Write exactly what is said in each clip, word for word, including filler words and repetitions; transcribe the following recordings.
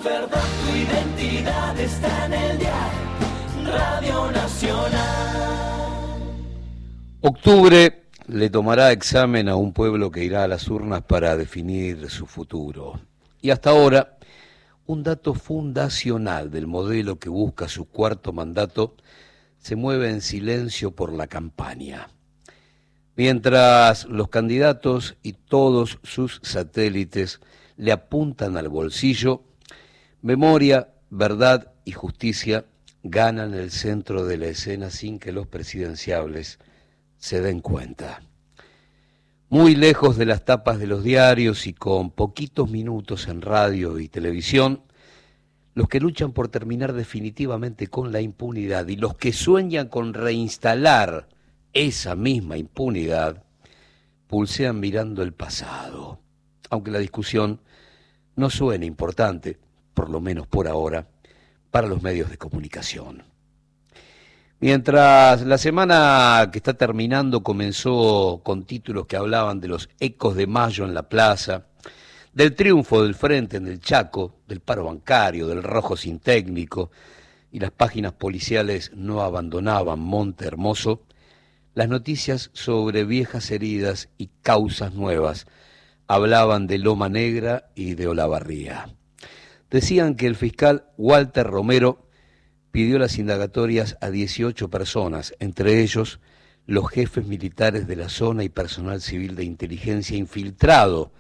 verdad, tu identidad está en el diario Radio Nacional. Octubre le tomará examen a un pueblo que irá a las urnas para definir su futuro. Y hasta ahora, un dato fundacional del modelo que busca su cuarto mandato se mueve en silencio por la campaña. Mientras los candidatos y todos sus satélites le apuntan al bolsillo, memoria, verdad y justicia ganan el centro de la escena sin que los presidenciables se den cuenta. Muy lejos de las tapas de los diarios y con poquitos minutos en radio y televisión, los que luchan por terminar definitivamente con la impunidad y los que sueñan con reinstalar esa misma impunidad, pulsean mirando el pasado, aunque la discusión no suene importante, por lo menos por ahora, para los medios de comunicación. Mientras la semana que está terminando comenzó con títulos que hablaban de los ecos de mayo en la plaza, del triunfo del Frente en el Chaco, del paro bancario, del rojo sin técnico, y las páginas policiales no abandonaban Monte Hermoso, las noticias sobre viejas heridas y causas nuevas hablaban de Loma Negra y de Olavarría. Decían que el fiscal Walter Romero pidió las indagatorias a dieciocho personas, entre ellos los jefes militares de la zona y personal civil de inteligencia infiltrado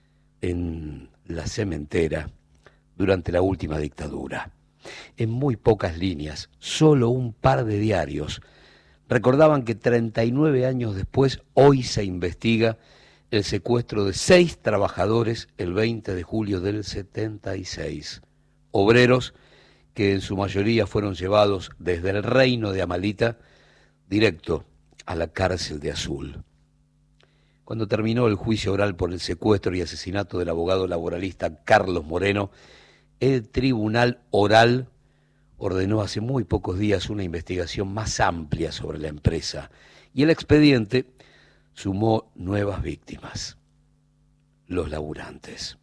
en la cementera durante la última dictadura. En muy pocas líneas, solo un par de diarios recordaban que treinta y nueve años después, hoy se investiga el secuestro de seis trabajadores el veinte de julio del setenta y seis, obreros que en su mayoría fueron llevados desde el reino de Amalita directo a la cárcel de Azul. Cuando terminó el juicio oral por el secuestro y asesinato del abogado laboralista Carlos Moreno, el tribunal oral ordenó hace muy pocos días una investigación más amplia sobre la empresa y el expediente sumó nuevas víctimas, los laburantes.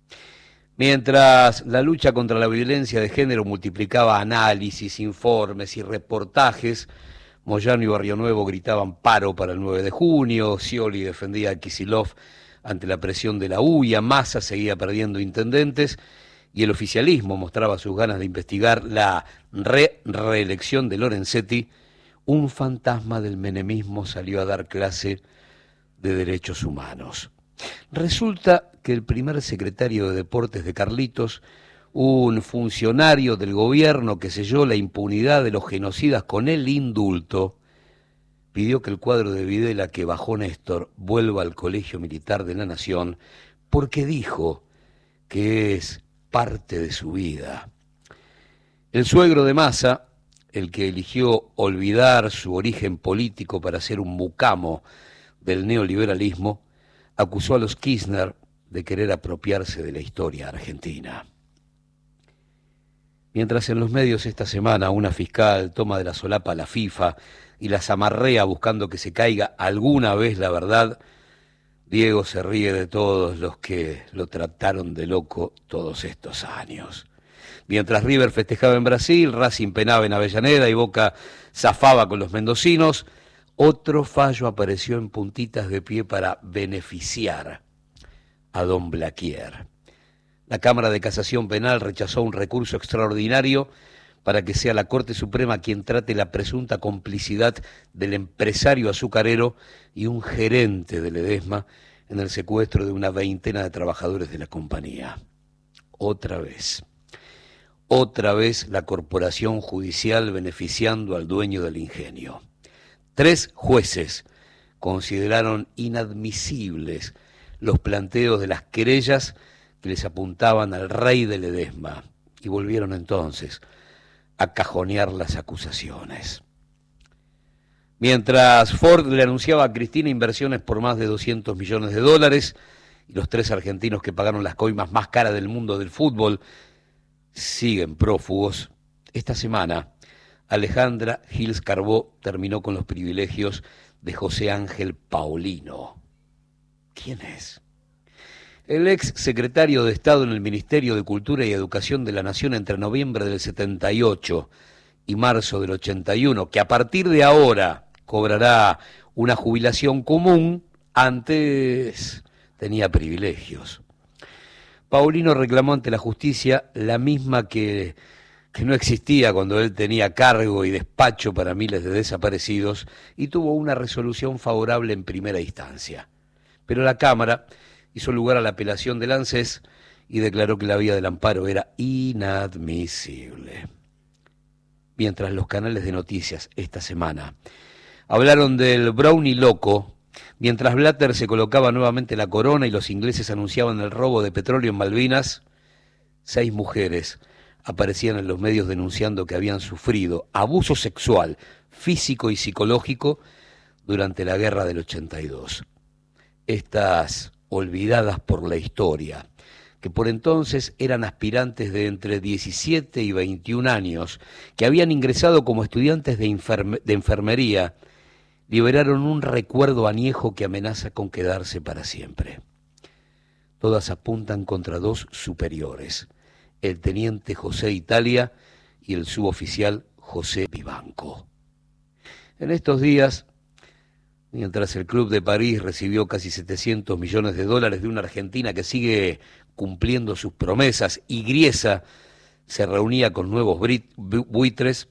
Mientras la lucha contra la violencia de género multiplicaba análisis, informes y reportajes, Moyano y Barrio Nuevo gritaban paro para el nueve de junio, Scioli defendía a Kicillof ante la presión de la U I A, Massa seguía perdiendo intendentes y el oficialismo mostraba sus ganas de investigar la re reelección de Lorenzetti, un fantasma del menemismo salió a dar clase de derechos humanos. Resulta que el primer secretario de Deportes de Carlitos, un funcionario del gobierno que selló la impunidad de los genocidas con el indulto, pidió que el cuadro de Videla que bajó Néstor vuelva al Colegio Militar de la Nación porque dijo que es parte de su vida. El suegro de Massa, el que eligió olvidar su origen político para ser un mucamo del neoliberalismo, acusó a los Kirchner de querer apropiarse de la historia argentina. Mientras en los medios esta semana una fiscal toma de la solapa a la FIFA y las amarrea buscando que se caiga alguna vez la verdad, Diego se ríe de todos los que lo trataron de loco todos estos años. Mientras River festejaba en Brasil, Racing penaba en Avellaneda y Boca zafaba con los mendocinos, otro fallo apareció en puntitas de pie para beneficiar a don Blaquier. La Cámara de Casación Penal rechazó un recurso extraordinario para que sea la Corte Suprema quien trate la presunta complicidad del empresario azucarero y un gerente de Ledesma en el secuestro de una veintena de trabajadores de la compañía. Otra vez, otra vez la corporación judicial beneficiando al dueño del ingenio. Tres jueces consideraron inadmisibles los planteos de las querellas que les apuntaban al rey de Ledesma y volvieron entonces a cajonear las acusaciones. Mientras Ford le anunciaba a Cristina inversiones por más de doscientos millones de dólares y los tres argentinos que pagaron las coimas más caras del mundo del fútbol siguen prófugos, esta semana Alejandra Gils Carbó terminó con los privilegios de José Ángel Paulino. ¿Quién es? El ex secretario de Estado en el Ministerio de Cultura y Educación de la Nación entre noviembre del setenta y ocho y marzo del ochenta y uno, que a partir de ahora cobrará una jubilación común, antes tenía privilegios. Paulino reclamó ante la justicia la misma que, que no existía cuando él tenía cargo y despacho para miles de desaparecidos y tuvo una resolución favorable en primera instancia. Pero la Cámara hizo lugar a la apelación del ANSES y declaró que la vía del amparo era inadmisible. Mientras los canales de noticias esta semana hablaron del Brownie loco, mientras Blatter se colocaba nuevamente la corona y los ingleses anunciaban el robo de petróleo en Malvinas, seis mujeres aparecían en los medios denunciando que habían sufrido abuso sexual, físico y psicológico durante la guerra del ochenta y dos. Estas olvidadas por la historia, que por entonces eran aspirantes de entre diecisiete y veintiún años, que habían ingresado como estudiantes de, enferme- de enfermería, liberaron un recuerdo añejo que amenaza con quedarse para siempre. Todas apuntan contra dos superiores, el teniente José Italia y el suboficial José Vivanco. En estos días, mientras el Club de París recibió casi setecientos millones de dólares de una Argentina que sigue cumpliendo sus promesas y Griesa se reunía con nuevos buitres,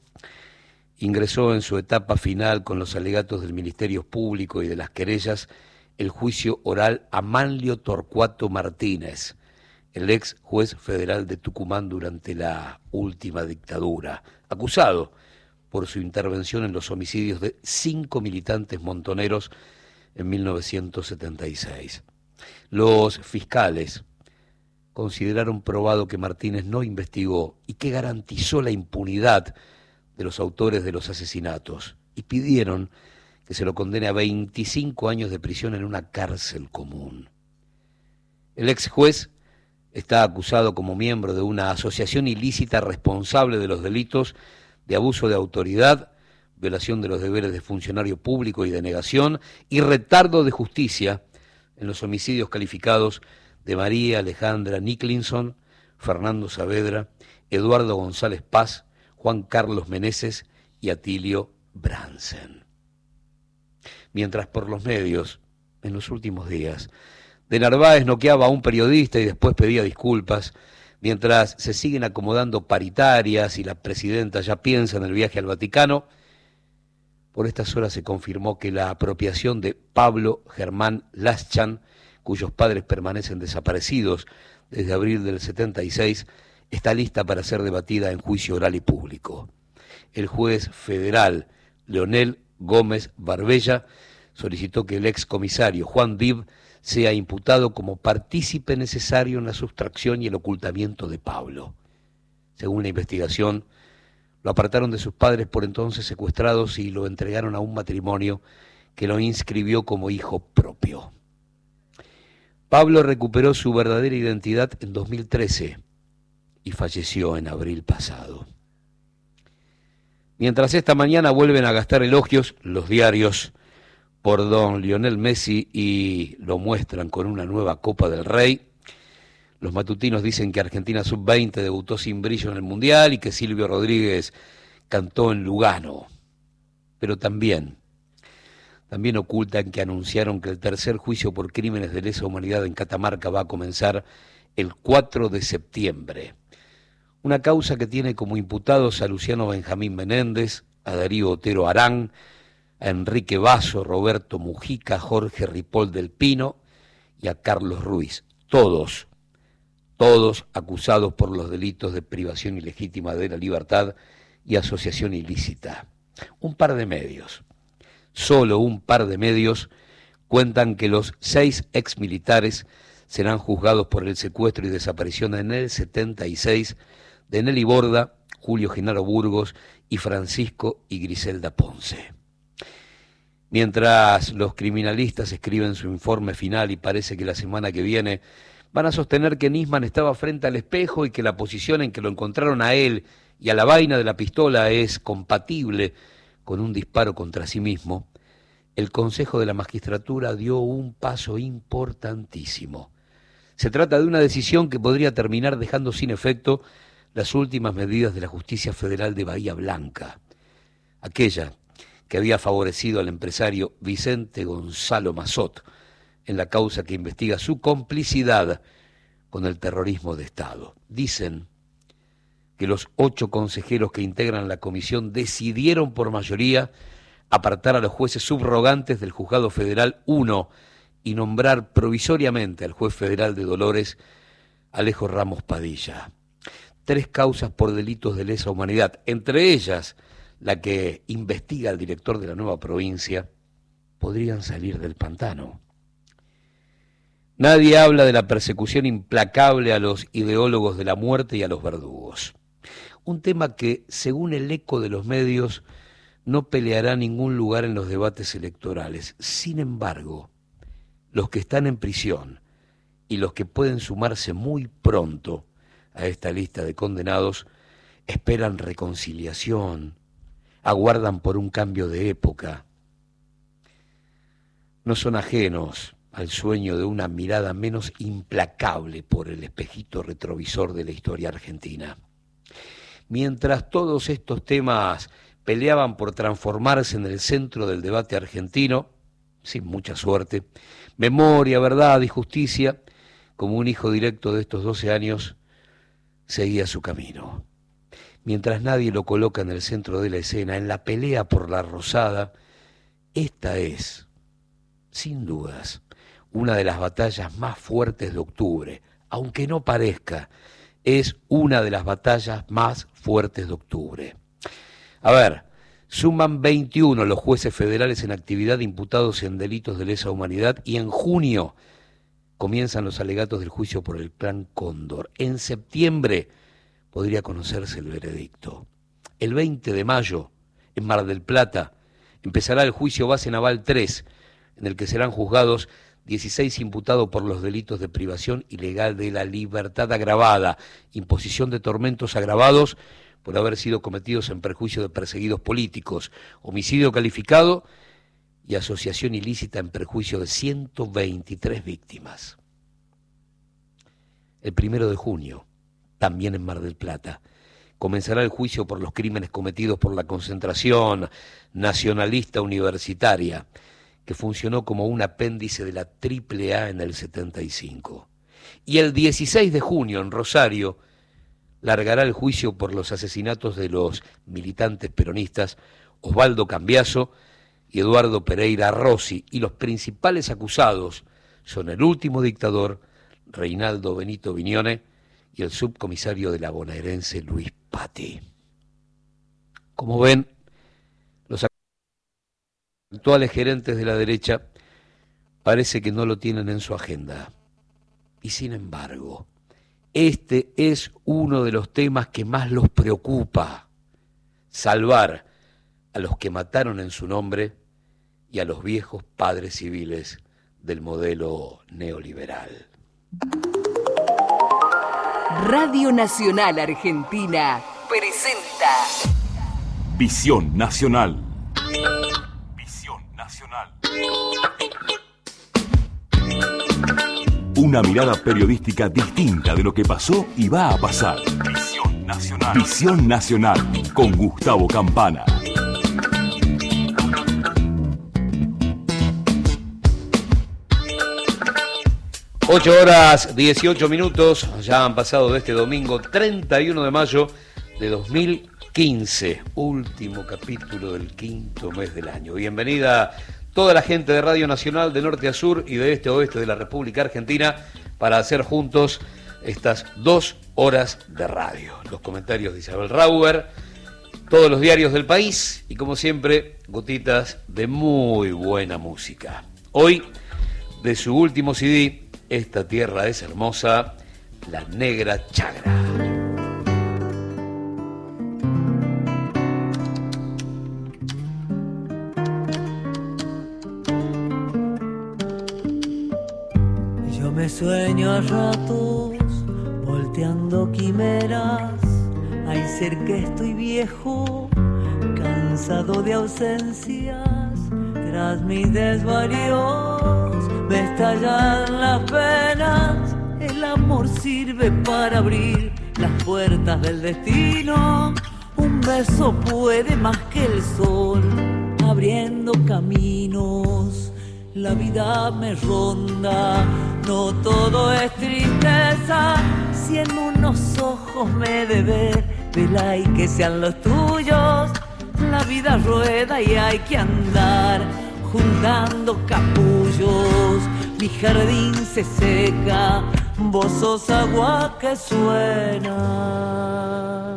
ingresó en su etapa final con los alegatos del Ministerio Público y de las querellas el juicio oral a Manlio Torcuato Martínez, el ex juez federal de Tucumán durante la última dictadura, acusado por su intervención en los homicidios de cinco militantes montoneros en mil novecientos setenta y seis. Los fiscales consideraron probado que Martínez no investigó y que garantizó la impunidad de los autores de los asesinatos y pidieron que se lo condene a veinticinco años de prisión en una cárcel común. El ex juez está acusado como miembro de una asociación ilícita responsable de los delitos de abuso de autoridad, violación de los deberes de funcionario público y denegación y retardo de justicia en los homicidios calificados de María Alejandra Niclinson, Fernando Saavedra, Eduardo González Paz, Juan Carlos Meneses y Atilio Bransen. Mientras por los medios, en los últimos días, de Narváez noqueaba a un periodista y después pedía disculpas, mientras se siguen acomodando paritarias y la presidenta ya piensa en el viaje al Vaticano, por estas horas se confirmó que la apropiación de Pablo Germán Laschan, cuyos padres permanecen desaparecidos desde abril del setenta y seis, está lista para ser debatida en juicio oral y público. El juez federal Leonel Gómez Barbella solicitó que el excomisario Juan Dib sea imputado como partícipe necesario en la sustracción y el ocultamiento de Pablo. Según la investigación, lo apartaron de sus padres por entonces secuestrados y lo entregaron a un matrimonio que lo inscribió como hijo propio. Pablo recuperó su verdadera identidad en dos mil trece y falleció en abril pasado. Mientras esta mañana vuelven a gastar elogios los diarios por don Lionel Messi y lo muestran con una nueva Copa del Rey, los matutinos dicen que Argentina sub veinte debutó sin brillo en el Mundial y que Silvio Rodríguez cantó en Lugano. Pero también, también ocultan que anunciaron que el tercer juicio por crímenes de lesa humanidad en Catamarca va a comenzar el cuatro de septiembre. Una causa que tiene como imputados a Luciano Benjamín Menéndez, a Darío Otero Arán, a Enrique Basso, Roberto Mujica, Jorge Ripoll del Pino y a Carlos Ruiz. Todos, todos acusados por los delitos de privación ilegítima de la libertad y asociación ilícita. Un par de medios, solo un par de medios, cuentan que los seis exmilitares serán juzgados por el secuestro y desaparición en el setenta y seis de Nelly Borda, Julio Genaro Burgos y Francisco y Griselda Ponce. Mientras los criminalistas escriben su informe final y parece que la semana que viene van a sostener que Nisman estaba frente al espejo y que la posición en que lo encontraron a él y a la vaina de la pistola es compatible con un disparo contra sí mismo, el Consejo de la Magistratura dio un paso importantísimo. Se trata de una decisión que podría terminar dejando sin efecto las últimas medidas de la Justicia Federal de Bahía Blanca, aquella que había favorecido al empresario Vicente Gonzalo Mazot en la causa que investiga su complicidad con el terrorismo de Estado. Dicen que los ocho consejeros que integran la comisión decidieron por mayoría apartar a los jueces subrogantes del Juzgado Federal uno y nombrar provisoriamente al juez federal de Dolores, Alejo Ramos Padilla. Tres causas por delitos de lesa humanidad, entre ellas la que investiga al director de la nueva provincia, podrían salir del pantano. Nadie habla de la persecución implacable a los ideólogos de la muerte y a los verdugos. Un tema que, según el eco de los medios, no peleará ningún lugar en los debates electorales. Sin embargo, los que están en prisión y los que pueden sumarse muy pronto a esta lista de condenados esperan reconciliación, aguardan por un cambio de época. No son ajenos al sueño de una mirada menos implacable por el espejito retrovisor de la historia argentina. Mientras todos estos temas peleaban por transformarse en el centro del debate argentino, sin mucha suerte, memoria, verdad y justicia, como un hijo directo de estos doce años, seguía su camino. Mientras nadie lo coloca en el centro de la escena, en la pelea por la rosada, esta es, sin dudas, una de las batallas más fuertes de octubre. Aunque no parezca, es una de las batallas más fuertes de octubre. A ver, suman veintiuno los jueces federales en actividad imputados en delitos de lesa humanidad y en junio comienzan los alegatos del juicio por el Plan Cóndor. En septiembre podría conocerse el veredicto. El veinte de mayo, en Mar del Plata, empezará el juicio base naval tres, en el que serán juzgados dieciséis imputados por los delitos de privación ilegal de la libertad agravada, imposición de tormentos agravados por haber sido cometidos en perjuicio de perseguidos políticos, homicidio calificado y asociación ilícita en perjuicio de ciento veintitrés víctimas. El primero de junio, también en Mar del Plata, comenzará el juicio por los crímenes cometidos por la concentración nacionalista universitaria, que funcionó como un apéndice de la Triple A en el setenta y cinco. Y el dieciséis de junio, en Rosario, largará el juicio por los asesinatos de los militantes peronistas Osvaldo Cambiaso y Eduardo Pereira Rossi, y los principales acusados son el último dictador, Reinaldo Benito Viñone, y el subcomisario de la bonaerense Luis Patti. Como ven, los actuales gerentes de la derecha parece que no lo tienen en su agenda. Y sin embargo, este es uno de los temas que más los preocupa: salvar a los que mataron en su nombre y a los viejos padres civiles del modelo neoliberal. Radio Nacional Argentina presenta Visión Nacional. Visión Nacional. Una mirada periodística distinta de lo que pasó y va a pasar. Visión Nacional. Visión Nacional con Gustavo Campana. ocho horas dieciocho minutos, ya han pasado de este domingo treinta y uno de mayo de dos mil quince, último capítulo del quinto mes del año. Bienvenida toda la gente de Radio Nacional de norte a sur y de este a oeste de la República Argentina para hacer juntos estas dos horas de radio. Los comentarios de Isabel Rauber, todos los diarios del país y como siempre, gotitas de muy buena música. Hoy, de su último C D, Esta tierra es hermosa, La Negra Chagra. Yo me sueño a ratos, volteando quimeras. Hay ser que estoy viejo, cansado de ausencias. Tras mis desvaríos me estallan las penas, el amor sirve para abrir las puertas del destino. Un beso puede más que el sol, abriendo caminos. La vida me ronda, no todo es tristeza. Si en unos ojos me de ver, vela y que sean los tuyos. La vida rueda y hay que andar juntando capullos. Mi jardín se seca, vos sos agua que suena.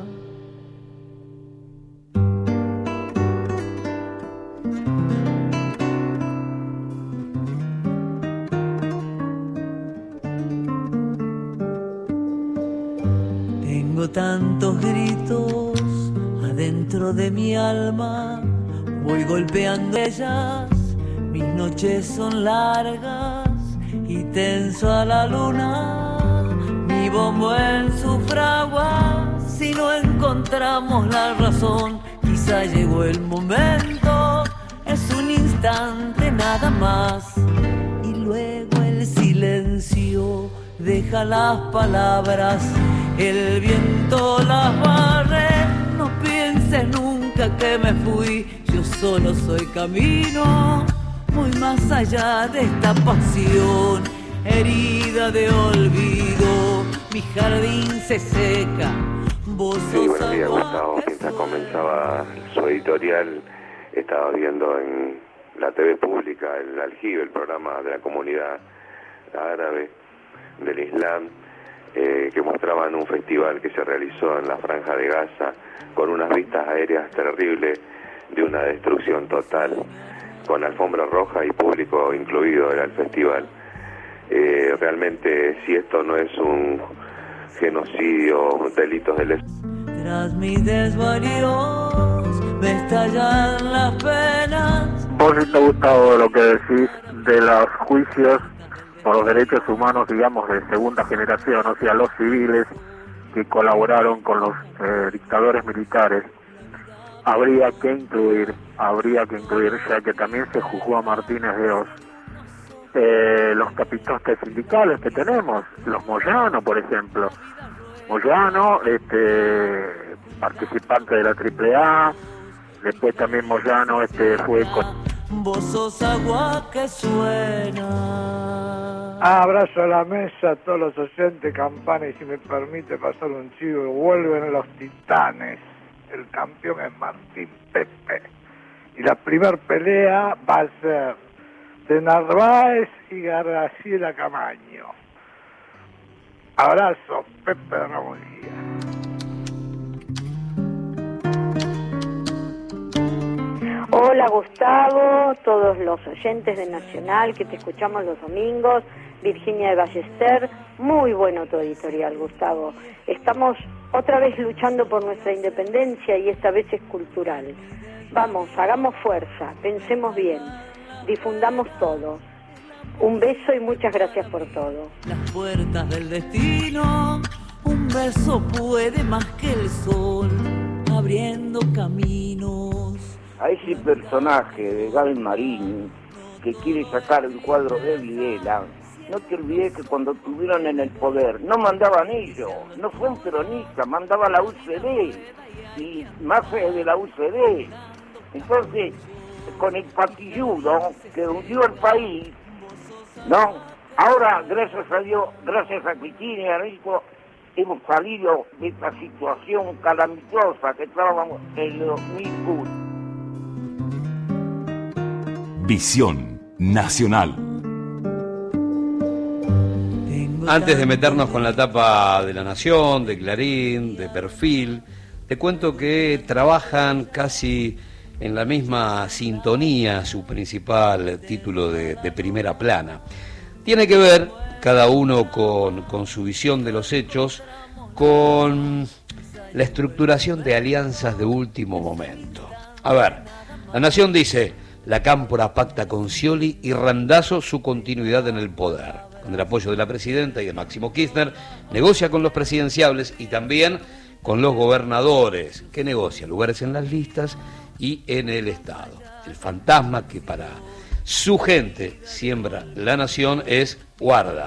Tengo tantos gritos adentro de mi alma, voy golpeando ellas, mis noches son largas y tenso a la luna, mi bombo en su fragua. Si no encontramos la razón, quizá llegó el momento, es un instante nada más, y luego el silencio deja las palabras, el viento las barre. No pienses nunca que me fui, yo solo soy camino, muy más allá de esta pasión, herida de olvido, mi jardín se seca, vos sos Sí, buenos días, agua Gustavo. que Mientras suena. comenzaba su editorial, estaba viendo en la T V pública el Aljibe, el programa de la comunidad árabe del Islam, eh, que mostraban un festival que se realizó en la Franja de Gaza con unas vistas aéreas terribles de una destrucción total, con alfombra roja y público incluido era el festival. Eh, realmente, si esto no es un genocidio, delitos de lesión. Tras mis desvaríos me estallan las penas. Poquito, Gustavo, lo que decís de los juicios por los derechos humanos, digamos, de segunda generación, o sea, los civiles que colaboraron con los eh, dictadores militares, habría que incluir, habría que incluir, ya que también se juzgó a Martínez de Oz, eh, los capitones sindicales que tenemos, los Moyano, por ejemplo. Moyano, este, participante de la triple A, después también Moyano este, fue con... Vos sos agua que suena. Abrazo a la mesa a todos los oyentes, Campana, y si me permite pasar un chivo, vuelven los Titanes. El campeón es Martín Pepe. Y la primer pelea va a ser de Narváez y Graciela Camaño. Abrazo, Pepe de Ramón Guía. Hola Gustavo, todos los oyentes de Nacional que te escuchamos los domingos, Virginia de Ballester, muy bueno tu editorial, Gustavo. Estamos otra vez luchando por nuestra independencia y esta vez es cultural. Vamos, hagamos fuerza, pensemos bien, difundamos todo. Un beso y muchas gracias por todo. Las puertas del destino, un beso puede más que el sol, abriendo caminos. A ese personaje de Gaby Marín que quiere sacar el cuadro de Videla, no te olvides que cuando estuvieron en el poder no mandaban ellos, no fue un peronista, mandaba la U C D y más de la U C D. Entonces, con el patilludo que hundió el país, no, ahora gracias a Dios, gracias a Cristina y a Rico, hemos salido de esta situación calamitosa que estábamos en el dos mil uno. Visión Nacional. Antes de meternos con la tapa de La Nación, de Clarín, de Perfil, te cuento que trabajan casi en la misma sintonía su principal título de, de primera plana. Tiene que ver, cada uno con, con su visión de los hechos, con la estructuración de alianzas de último momento. A ver, La Nación dice: la Cámpora pacta con Scioli y Randazzo su continuidad en el poder. Con el apoyo de la presidenta y de Máximo Kirchner, negocia con los presidenciables y también con los gobernadores, que negocia lugares en las listas y en el Estado. El fantasma que para su gente siembra La Nación es: guarda,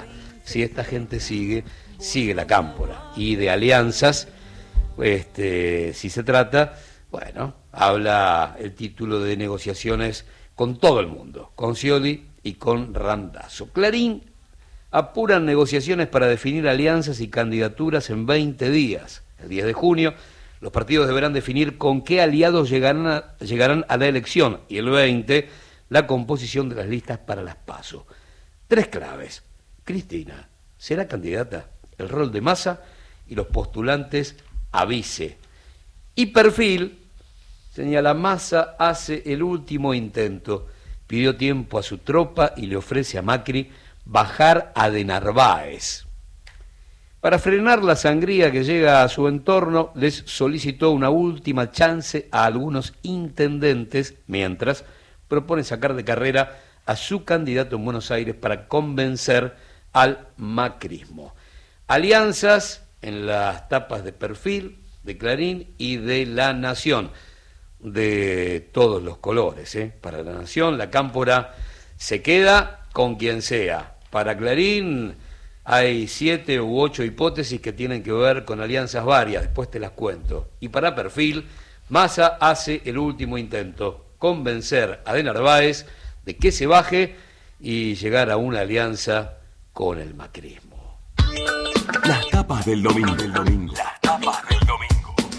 si esta gente sigue, sigue la cámpora. Y de alianzas, este, si se trata, bueno, habla el título de negociaciones con todo el mundo, con Scioli y con Randazzo. Clarín apuran negociaciones para definir alianzas y candidaturas en veinte días. El diez de junio, los partidos deberán definir con qué aliados llegarán a, llegarán a la elección y el veinte, la composición de las listas para las PASO. Tres claves. Cristina será candidata, el rol de Massa y los postulantes a vice. Y Perfil, señala, Massa hace el último intento, pidió tiempo a su tropa y le ofrece a Macri bajar a De Narváez. Para frenar la sangría que llega a su entorno, les solicitó una última chance a algunos intendentes, mientras propone sacar de carrera a su candidato en Buenos Aires para convencer al macrismo. Alianzas en las tapas de Perfil, de Clarín y de La Nación, de todos los colores, ¿eh? Para La Nación, la cámpora se queda con quien sea. Para Clarín hay siete u ocho hipótesis que tienen que ver con alianzas varias, después te las cuento. Y para Perfil, Massa hace el último intento, convencer a De Narváez de que se baje y llegar a una alianza con el macrismo. Las tapas del domingo. Del domingo. Las tapas del domingo.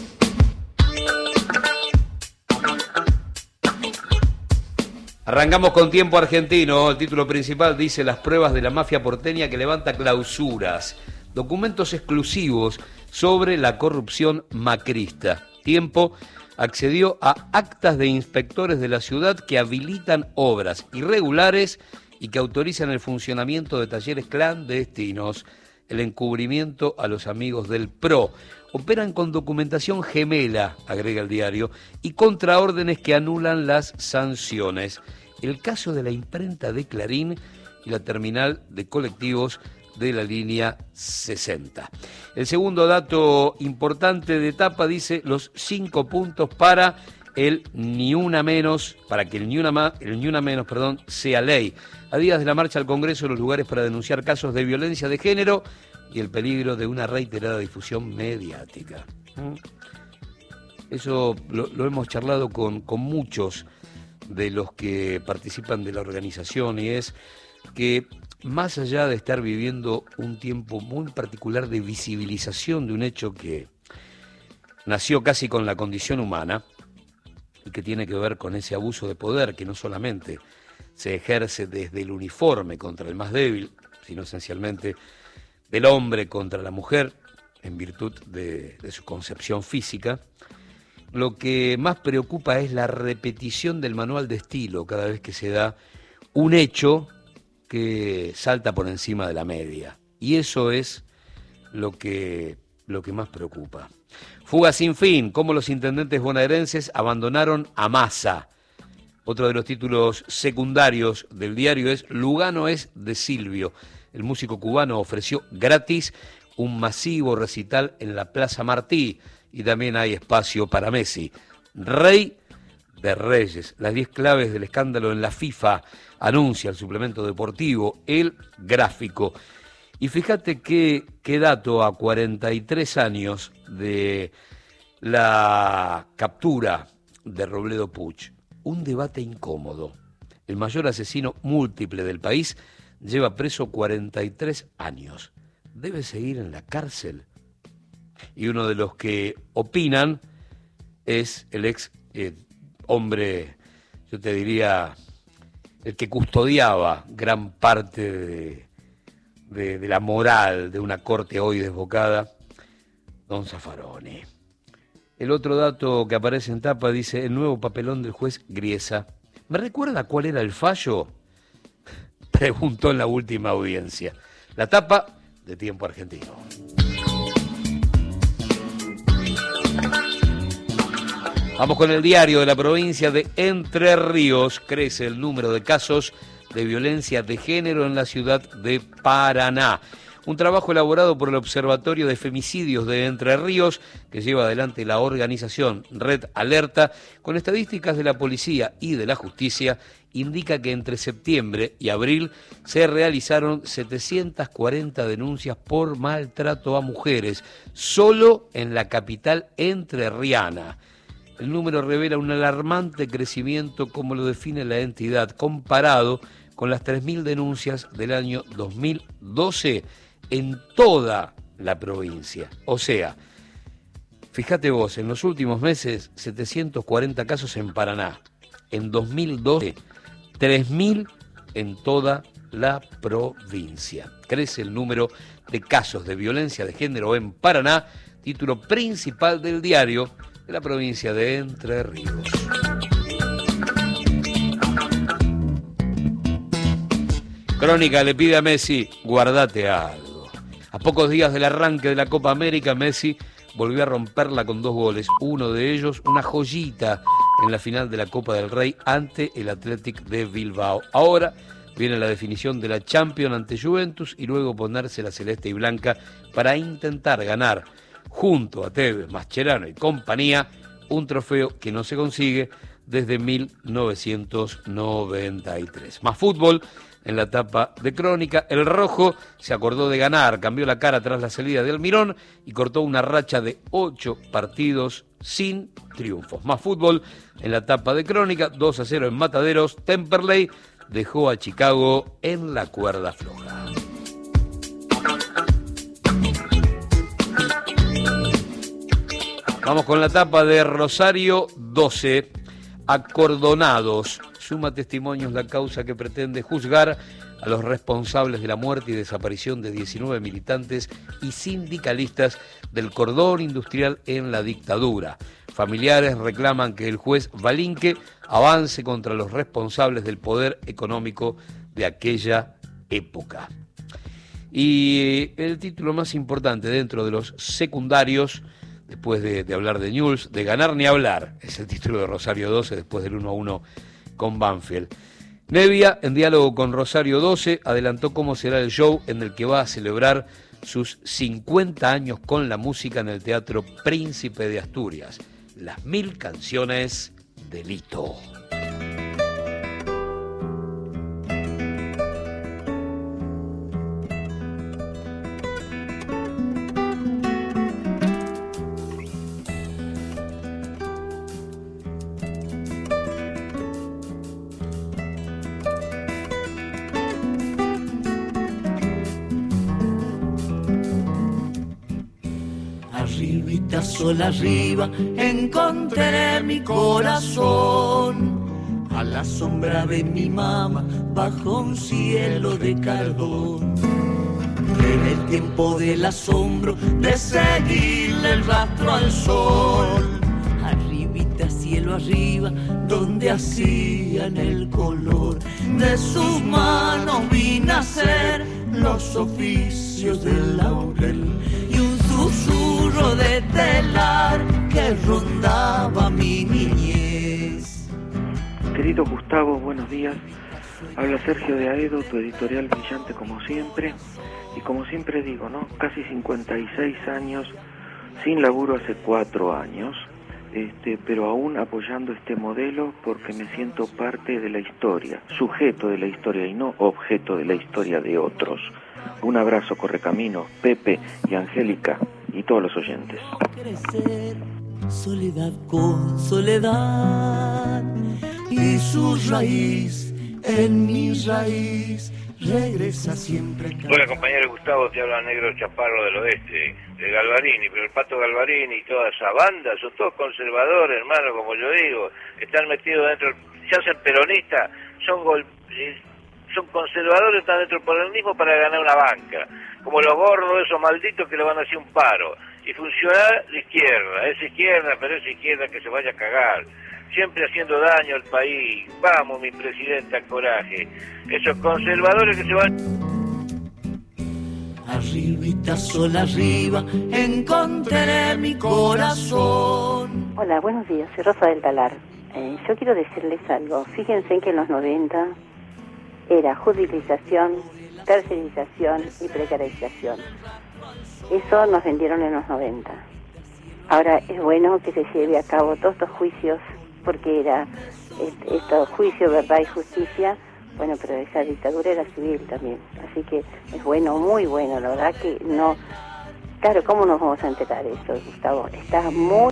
Arrancamos con Tiempo Argentino. El título principal dice: las pruebas de la mafia porteña que levanta clausuras. Documentos exclusivos sobre la corrupción macrista. Tiempo accedió a actas de inspectores de la ciudad que habilitan obras irregulares y que autorizan el funcionamiento de talleres clandestinos, el encubrimiento a los amigos del P R O. Operan con documentación gemela, agrega el diario, y contraórdenes que anulan las sanciones. El caso de la imprenta de Clarín y la terminal de colectivos de la línea sesenta. El segundo dato importante de etapa dice los cinco puntos para el ni una menos, para que el ni una, ma, el ni una menos, perdón, sea ley. A días de la marcha al Congreso, los lugares para denunciar casos de violencia de género y el peligro de una reiterada difusión mediática. Eso lo, lo hemos charlado con, con muchos de los que participan de la organización, y es que más allá de estar viviendo un tiempo muy particular de visibilización de un hecho que nació casi con la condición humana y que tiene que ver con ese abuso de poder que no solamente se ejerce desde el uniforme contra el más débil, sino esencialmente del hombre contra la mujer en virtud de, de su concepción física, lo que más preocupa es la repetición del manual de estilo cada vez que se da un hecho que salta por encima de la media. Y eso es lo que, lo que más preocupa. Fuga sin fin, cómo los intendentes bonaerenses abandonaron a Massa. Otro de los títulos secundarios del diario es Lugano es de Silvio. El músico cubano ofreció gratis un masivo recital en la Plaza Martí y también hay espacio para Messi. Rey de Reyes, las diez claves del escándalo en la FIFA, anuncia el suplemento deportivo, El Gráfico. Y fíjate qué, qué dato a cuarenta y tres años de la captura de Robledo Puch. Un debate incómodo. El mayor asesino múltiple del país lleva preso cuarenta y tres años. ¿Debe seguir en la cárcel? Y uno de los que opinan es el ex eh, hombre, yo te diría, el que custodiaba gran parte de, de, de la moral de una corte hoy desbocada, don Zaffaroni. El otro dato que aparece en tapa dice: el nuevo papelón del juez Griesa. ¿Me recuerda cuál era el fallo? Preguntó en la última audiencia. La tapa de Tiempo Argentino. Vamos con el diario de la provincia de Entre Ríos. Crece el número de casos de violencia de género en la ciudad de Paraná. Un trabajo elaborado por el Observatorio de Femicidios de Entre Ríos, que lleva adelante la organización Red Alerta, con estadísticas de la policía y de la justicia, indica que entre septiembre y abril se realizaron setecientas cuarenta denuncias por maltrato a mujeres, solo en la capital entrerriana. El número revela un alarmante crecimiento, como lo define la entidad, comparado con las tres mil denuncias del año dos mil doce en toda la provincia. O sea, fíjate vos, en los últimos meses, setecientos cuarenta casos en Paraná. En dos mil doce, tres mil en toda la provincia. Crece el número de casos de violencia de género en Paraná, título principal del diario de la provincia de Entre Ríos. Crónica le pide a Messi, guardate algo. A pocos días del arranque de la Copa América, Messi volvió a romperla con dos goles, uno de ellos una joyita en la final de la Copa del Rey ante el Athletic de Bilbao. Ahora viene la definición de la Champions ante Juventus y luego ponerse la celeste y blanca para intentar ganar, junto a Tevez, Mascherano y compañía, un trofeo que no se consigue desde mil novecientos noventa y tres. Más fútbol en la etapa de Crónica. El rojo se acordó de ganar, cambió la cara tras la salida de Almirón y cortó una racha de ocho partidos sin triunfos. Más fútbol en la etapa de Crónica. dos a cero en Mataderos. Temperley dejó a Chicago en la cuerda floja. Vamos con la etapa de Rosario doce. Acordonados. Suma testimonios la causa que pretende juzgar a los responsables de la muerte y desaparición de diecinueve militantes y sindicalistas del cordón industrial en la dictadura. Familiares reclaman que el juez Balinque avance contra los responsables del poder económico de aquella época. Y el título más importante dentro de los secundarios, después de, de hablar de Newell's, de ganar ni hablar, es el título de Rosario doce después del uno a uno con Banfield. Nevia, en diálogo con Rosario doce, adelantó cómo será el show en el que va a celebrar sus cincuenta años con la música en el Teatro Príncipe de Asturias. Las mil canciones de Lito. Sola arriba encontré mi corazón a la sombra de mi mamá bajo un cielo de carbón. En el tiempo del asombro de seguirle el rastro al sol, arribita cielo arriba donde hacían el color de sus manos vi nacer los oficios del laurel y un susurro de telar que rondaba mi niñez. Querido Gustavo, buenos días. Habla Sergio de Aedo, tu editorial brillante como siempre. Y como siempre digo, ¿no? Casi cincuenta y seis años, sin laburo hace cuatro años, este, pero aún apoyando este modelo porque me siento parte de la historia, sujeto de la historia y no objeto de la historia de otros. Un abrazo, Correcamino, Pepe y Angélica y todos los oyentes. Crecer, soledad con soledad y su raíz en mi raíz regresa siempre. Hola compañero Gustavo, te habla Negro Chaparro del Oeste, de Galvarini, pero el Pato Galvarini y toda esa banda son todos conservadores, hermano, como yo digo, están metidos dentro, se hacen peronistas, son gol, son conservadores, están dentro del peronismo para ganar una banca, como los gordos esos malditos que le van a hacer un paro, y funciona la izquierda, es izquierda, pero es izquierda que se vaya a cagar, siempre haciendo daño al país. Vamos, mi presidenta, coraje. Esos conservadores que se van... Arribita, sola arriba, encontré mi corazón. Hola, buenos días, soy Rosa del Talar. Eh, yo quiero decirles algo. Fíjense que en los noventa era judicialización, tercerización y precarización. Eso nos vendieron en los noventa. Ahora es bueno que se lleve a cabo todos estos juicios, porque era estos juicios, verdad y justicia, bueno, pero esa dictadura era civil también, así que es bueno, muy bueno, la verdad que no, claro, ¿cómo nos vamos a enterar de eso, Gustavo? Está muy...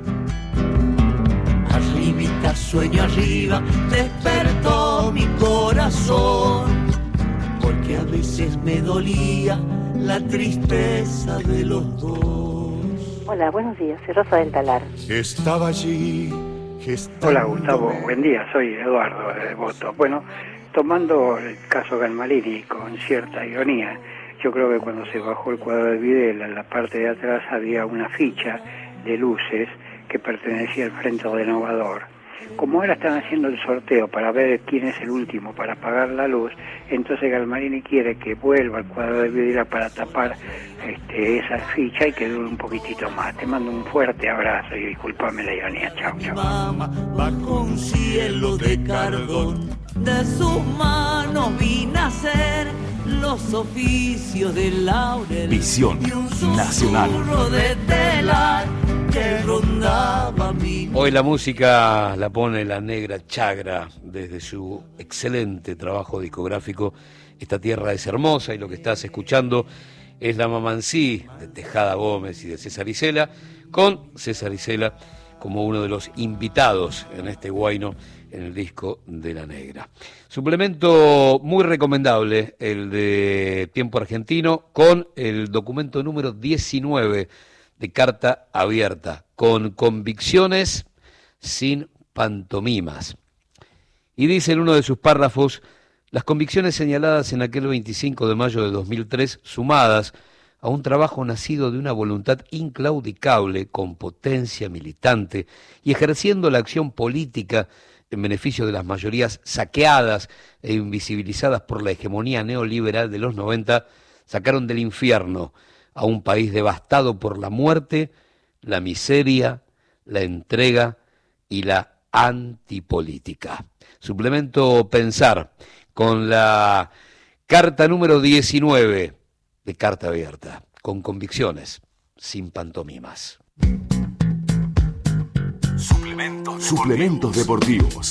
Arribita, sueño arriba, despertó mi corazón, porque a veces me dolía la tristeza de los dos. Hola, buenos días, soy Rosa del Talar. Estaba allí. Hola Gustavo, buen día, soy Eduardo de Devoto. Bueno, tomando el caso Galmarini con cierta ironía, yo creo que cuando se bajó el cuadro de Videla, en la parte de atrás había una ficha de luces que pertenecía al Frente Renovador. Como ahora están haciendo el sorteo para ver quién es el último para apagar la luz, entonces Galmarini quiere que vuelva el cuadro de Videla para tapar este, esa ficha y que dure un poquitito más. Te mando un fuerte abrazo y discúlpame la ironía. Chao, chao. Bajo un cielo de carbón, de sus manos vi nacer los oficios del laurel. Visión y un Nacional. susurro de telar que rondaba mi... Hoy la música la pone la Negra Chagra desde su excelente trabajo discográfico Esta Tierra es Hermosa, y lo que estás escuchando es La Mamancí de Tejada Gómez y de César Isela, con César Isela como uno de los invitados en este guayno en el disco de La Negra. Suplemento muy recomendable, el de Tiempo Argentino, con el documento número diecinueve de Carta Abierta, con convicciones sin pantomimas. Y dice en uno de sus párrafos: las convicciones señaladas en aquel veinticinco de mayo de dos mil tres, sumadas a un trabajo nacido de una voluntad inclaudicable, con potencia militante y ejerciendo la acción política en beneficio de las mayorías saqueadas e invisibilizadas por la hegemonía neoliberal de los noventa, sacaron del infierno a un país devastado por la muerte, la miseria, la entrega y la antipolítica. Suplemento Pensar, con la carta número diecinueve de Carta Abierta, con convicciones sin pantomimas. Suplementos, Suplementos deportivos.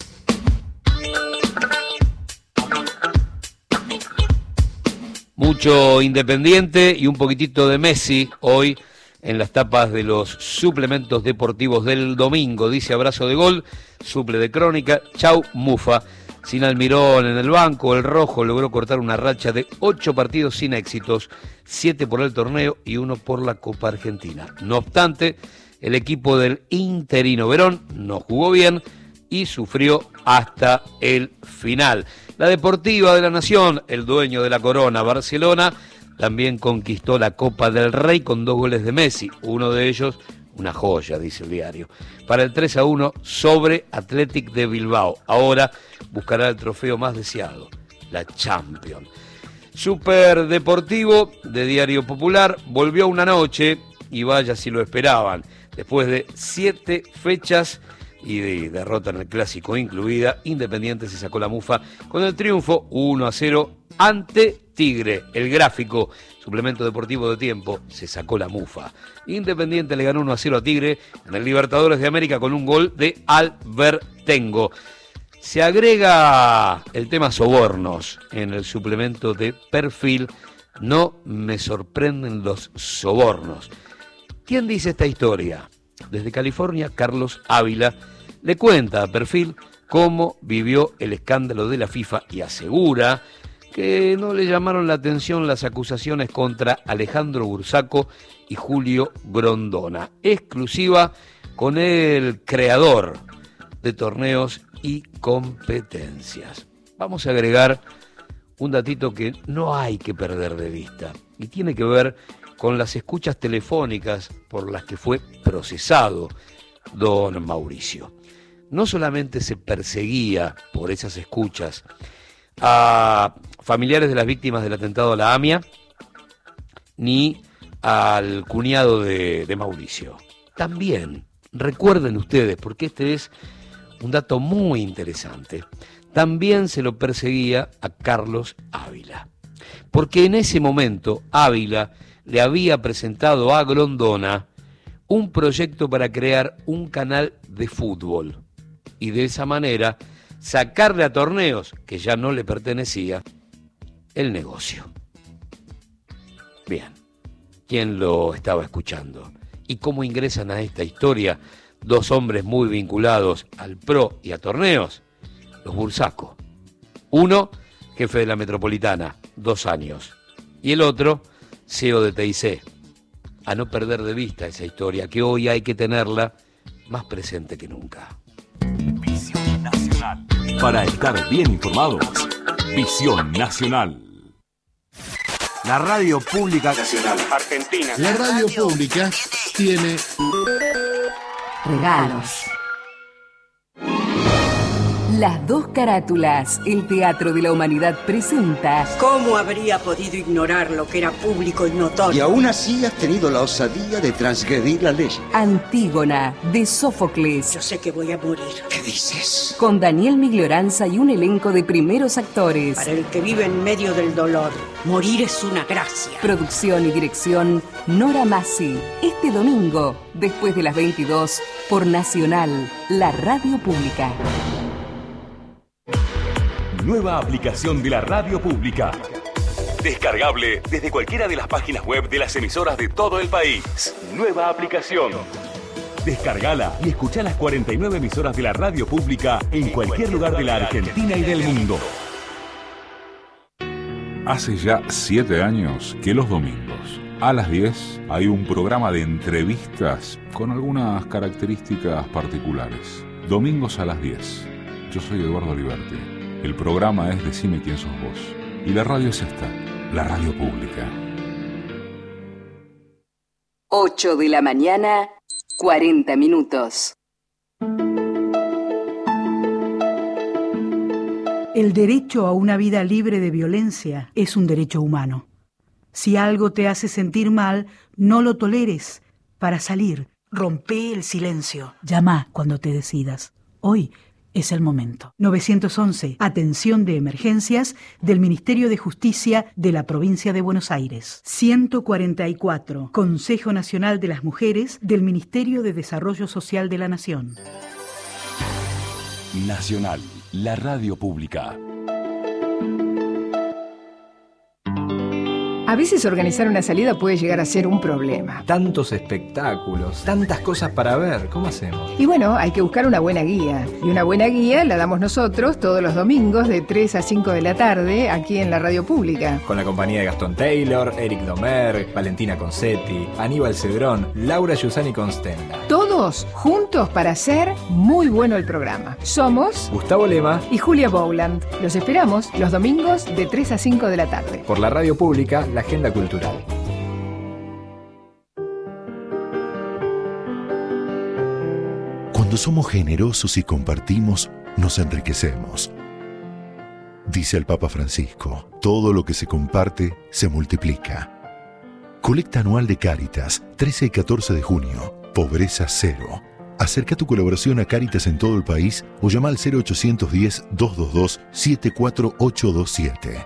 Mucho Independiente y un poquitito de Messi hoy en las tapas de los suplementos deportivos del domingo. Dice abrazo de gol, suple de crónica, chau Mufa. Sin Almirón en el banco, el rojo logró cortar una racha de ocho partidos sin éxitos, siete por el torneo y uno por la Copa Argentina. No obstante, el equipo del interino Verón no jugó bien y sufrió hasta el final. La Deportiva de la Nación, el dueño de la corona, Barcelona, también conquistó la Copa del Rey con dos goles de Messi, uno de ellos una joya, dice el diario, para el tres a uno sobre Athletic de Bilbao. Ahora buscará el trofeo más deseado, la Champions. Super Deportivo de Diario Popular volvió una noche, y vaya si lo esperaban, después de siete fechas y de derrota en el Clásico incluida, Independiente se sacó la mufa con el triunfo uno a cero ante Tigre. El gráfico, suplemento deportivo de Tiempo, se sacó la mufa. Independiente le ganó uno a cero a Tigre en el Libertadores de América con un gol de Albertengo. Se agrega el tema sobornos en el suplemento de Perfil. No me sorprenden los sobornos. ¿Quién dice esta historia? Desde California, Carlos Ávila le cuenta a Perfil cómo vivió el escándalo de la FIFA y asegura que no le llamaron la atención las acusaciones contra Alejandro Bursaco y Julio Grondona. Exclusiva con el creador de torneos y competencias. Vamos a agregar un datito que no hay que perder de vista y tiene que ver con las escuchas telefónicas por las que fue procesado don Mauricio. No solamente se perseguía por esas escuchas a familiares de las víctimas del atentado a la AMIA, ni al cuñado de, de Mauricio. También, recuerden ustedes, porque este es un dato muy interesante, también se lo perseguía a Carlos Ávila. porque en ese momento Ávila le había presentado a Grondona un proyecto para crear un canal de fútbol y de esa manera sacarle a Torneos, que ya no le pertenecía, el negocio. Bien, ¿quién lo estaba escuchando? ¿Y cómo ingresan a esta historia dos hombres muy vinculados al Pro y a Torneos? Los Bursaco. Uno, jefe de la Metropolitana, dos años. Y el otro, C E O de T I C. A no perder de vista esa historia, que hoy hay que tenerla más presente que nunca. Visión Nacional. Para estar bien informados, Visión Nacional. La radio pública nacional argentina. La radio pública tiene regalos. Las dos carátulas, el Teatro de la Humanidad presenta. ¿Cómo habría podido ignorar lo que era público y notorio? Y aún así has tenido la osadía de transgredir la ley. Antígona, de Sófocles. Yo sé que voy a morir. ¿Qué dices? Con Daniel Miglioranza y un elenco de primeros actores. Para el que vive en medio del dolor, morir es una gracia. Producción y dirección, Nora Massi. Este domingo, después de las veintidós, por Nacional, la radio pública. Nueva aplicación de la radio pública. Descargable desde cualquiera de las páginas web de las emisoras de todo el país. Nueva aplicación. Descargala y escuchá las cuarenta y nueve emisoras de la radio pública en cualquier lugar de la Argentina y del mundo. Hace ya siete años que los domingos a las diez hay un programa de entrevistas con algunas características particulares. Domingos a las diez. Yo soy Eduardo Liberti. El programa es Decime quién sos vos. Y la radio es esta, la radio pública. ocho de la mañana, cuarenta minutos. El derecho a una vida libre de violencia es un derecho humano. Si algo te hace sentir mal, no lo toleres. Para salir, rompe el silencio. Llama cuando te decidas. Hoy es el momento. novecientos once, atención de emergencias del Ministerio de Justicia de la Provincia de Buenos Aires. ciento cuarenta y cuatro, Consejo Nacional de las Mujeres del Ministerio de Desarrollo Social de la Nación. Nacional, la radio pública. A veces organizar una salida puede llegar a ser un problema. Tantos espectáculos, tantas cosas para ver, ¿cómo hacemos? Y bueno, hay que buscar una buena guía. Y una buena guía la damos nosotros todos los domingos de tres a cinco de la tarde aquí en la radio pública. Con la compañía de Gastón Taylor, Eric Domer, Valentina Concetti, Aníbal Cedrón, Laura Yusani Constenda. Todos juntos para hacer muy bueno el programa. Somos Gustavo Lema y Julia Bowland. Los esperamos los domingos de tres a cinco de la tarde. Por la radio pública, la agenda cultural. Cuando somos generosos y compartimos, nos enriquecemos. Dice el Papa Francisco, todo lo que se comparte se multiplica. Colecta anual de Cáritas, trece y catorce de junio, pobreza cero. Acerca tu colaboración a Cáritas en todo el país o llama al cero ochocientos diez, doscientos veintidós, setenta y cuatro ochocientos veintisiete.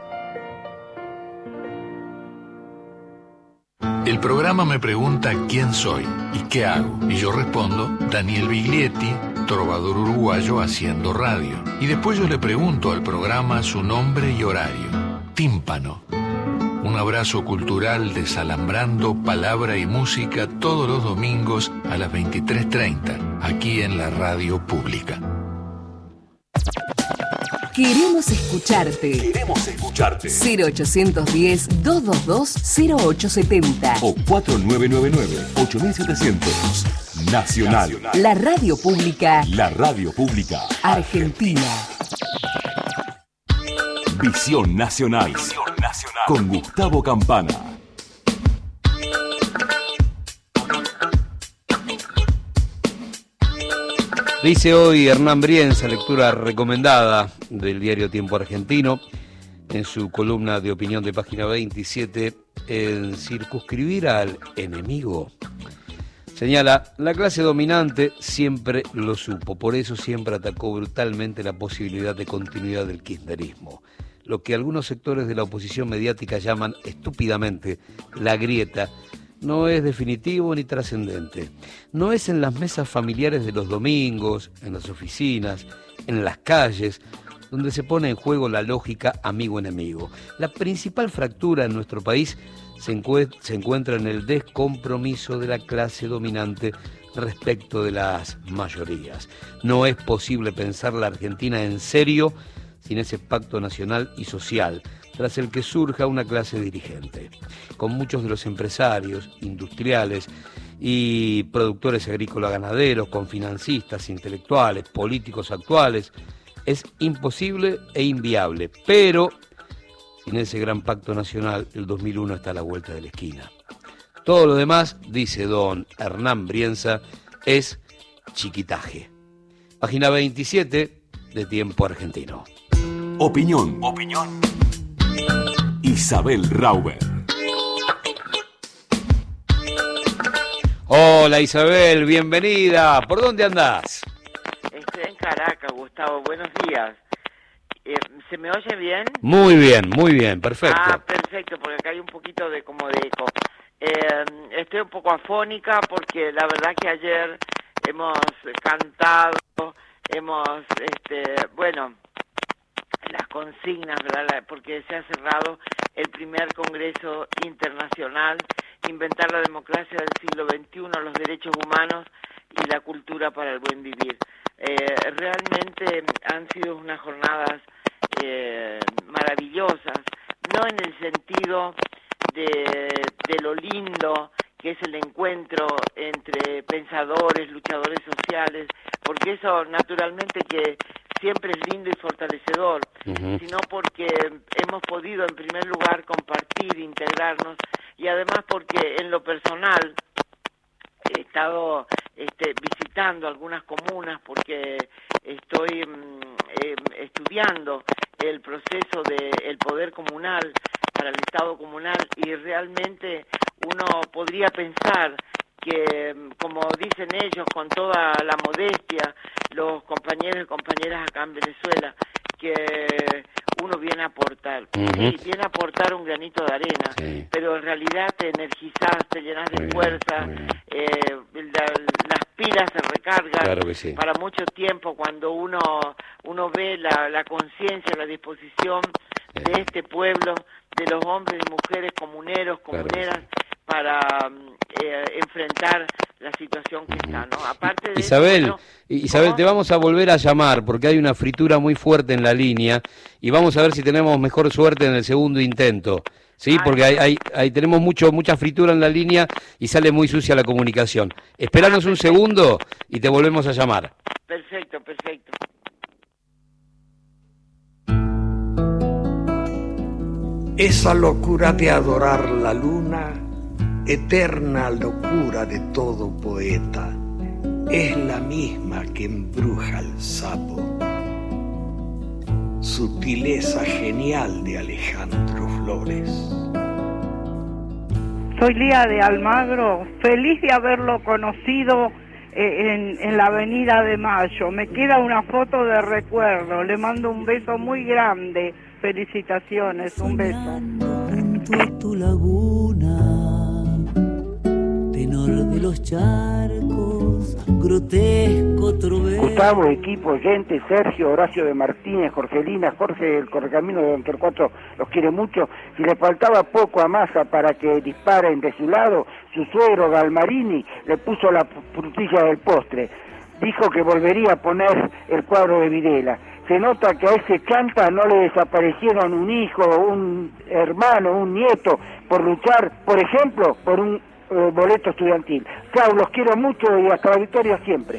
El programa me pregunta quién soy y qué hago. Y yo respondo, Daniel Biglietti, trovador uruguayo haciendo radio. Y después yo le pregunto al programa su nombre y horario. Tímpano. Un abrazo cultural desalambrando palabra y música todos los domingos a las veintitrés treinta, aquí en la radio pública. Queremos escucharte. Queremos escucharte. cero ochocientos diez, doscientos veintidós, cero ocho setenta. O cuatro nueve nueve nueve, ocho mil setecientos. Nacional. La radio pública. La radio pública. Argentina. Visión Nacional. Visión Nacional. Con Gustavo Campana. Dice hoy Hernán Brienza, lectura recomendada del diario Tiempo Argentino, en su columna de opinión de página veintisiete, en circunscribir al enemigo. Señala, la clase dominante siempre lo supo, por eso siempre atacó brutalmente la posibilidad de continuidad del kirchnerismo. lo que algunos sectores de la oposición mediática llaman estúpidamente la grieta, no es definitivo ni trascendente. No es en las mesas familiares de los domingos, en las oficinas, en las calles, donde se pone en juego la lógica amigo-enemigo. La principal fractura en nuestro país se, encu- se encuentra en el descompromiso de la clase dominante respecto de las mayorías. No es posible pensar la Argentina en serio sin ese pacto nacional y social, tras el que surja una clase dirigente. Con muchos de los empresarios, industriales y productores agrícola-ganaderos, con financistas, intelectuales, políticos actuales, es imposible e inviable, pero sin ese gran pacto nacional, el dos mil uno está a la vuelta de la esquina. Todo lo demás, dice don Hernán Brienza, es chiquitaje. Página veintisiete de Tiempo Argentino. Opinión. Opinión. Isabel Rauber. Hola Isabel, bienvenida. ¿Por dónde andás? Estoy en Caracas, Gustavo. Buenos días. Eh, ¿Se me oye bien? Muy bien, muy bien, perfecto. Ah, perfecto, porque acá hay un poquito de como de eco. Eh, estoy un poco afónica porque la verdad que ayer hemos cantado, hemos, este, bueno, las consignas, ¿verdad? Porque se ha cerrado el primer Congreso Internacional, Inventar la Democracia del siglo veintiuno, los derechos humanos y la cultura para el buen vivir. Eh, realmente han sido unas jornadas eh, maravillosas, no en el sentido de, de lo lindo que es el encuentro entre pensadores, luchadores sociales, porque eso naturalmente que siempre es lindo y fortalecedor, uh-huh. sino porque hemos podido en primer lugar compartir, integrarnos, y además porque en lo personal he estado este, visitando algunas comunas porque estoy eh, estudiando el proceso del poder comunal para el Estado comunal, y realmente uno podría pensar que, como dicen ellos, con toda la modestia, los compañeros y compañeras acá en Venezuela, que uno viene a aportar, uh-huh. sí, viene a aportar un granito de arena, sí. pero en realidad te energizas, te llenas de muy fuerza, bien, eh, la, las pilas se recargan claro que sí. para mucho tiempo cuando uno uno ve la, la conciencia, la disposición sí. de este pueblo, de los hombres y mujeres comuneros, comuneras, claro sí. para eh, enfrentar la situación que uh-huh. está, ¿no? Aparte de Isabel, eso, bueno, Isabel, ¿cómo? te vamos a volver a llamar porque hay una fritura muy fuerte en la línea y vamos a ver si tenemos mejor suerte en el segundo intento, ¿sí? Ay, porque hay, hay, hay, tenemos mucho mucha fritura en la línea y sale muy sucia la comunicación. Esperanos ah, un segundo y te volvemos a llamar. Perfecto, perfecto. Esa locura de adorar la luna, eterna locura de todo poeta, es la misma que embruja al sapo. Sutileza genial de Alejandro Flores. Soy Lía de Almagro, feliz de haberlo conocido en, en la Avenida de Mayo. Me queda una foto de recuerdo, le mando un beso muy grande. Felicitaciones, un beso. Junto a tu laguna, tenor de los charcos, grotesco trovero. Gustavo, equipo, oyente, Sergio, Horacio de Martínez, Jorgelina, Jorge del Correcamino de Don Torcuato, los quiere mucho. Si le faltaba poco a Massa para que disparen de su lado, su suegro Galmarini le puso la frutilla del postre. Dijo que volvería a poner el cuadro de Videla. Se nota que a ese chanta no le desaparecieron un hijo, un hermano, un nieto, por luchar, por ejemplo, por un eh, boleto estudiantil. Chao, los quiero mucho y hasta la victoria siempre.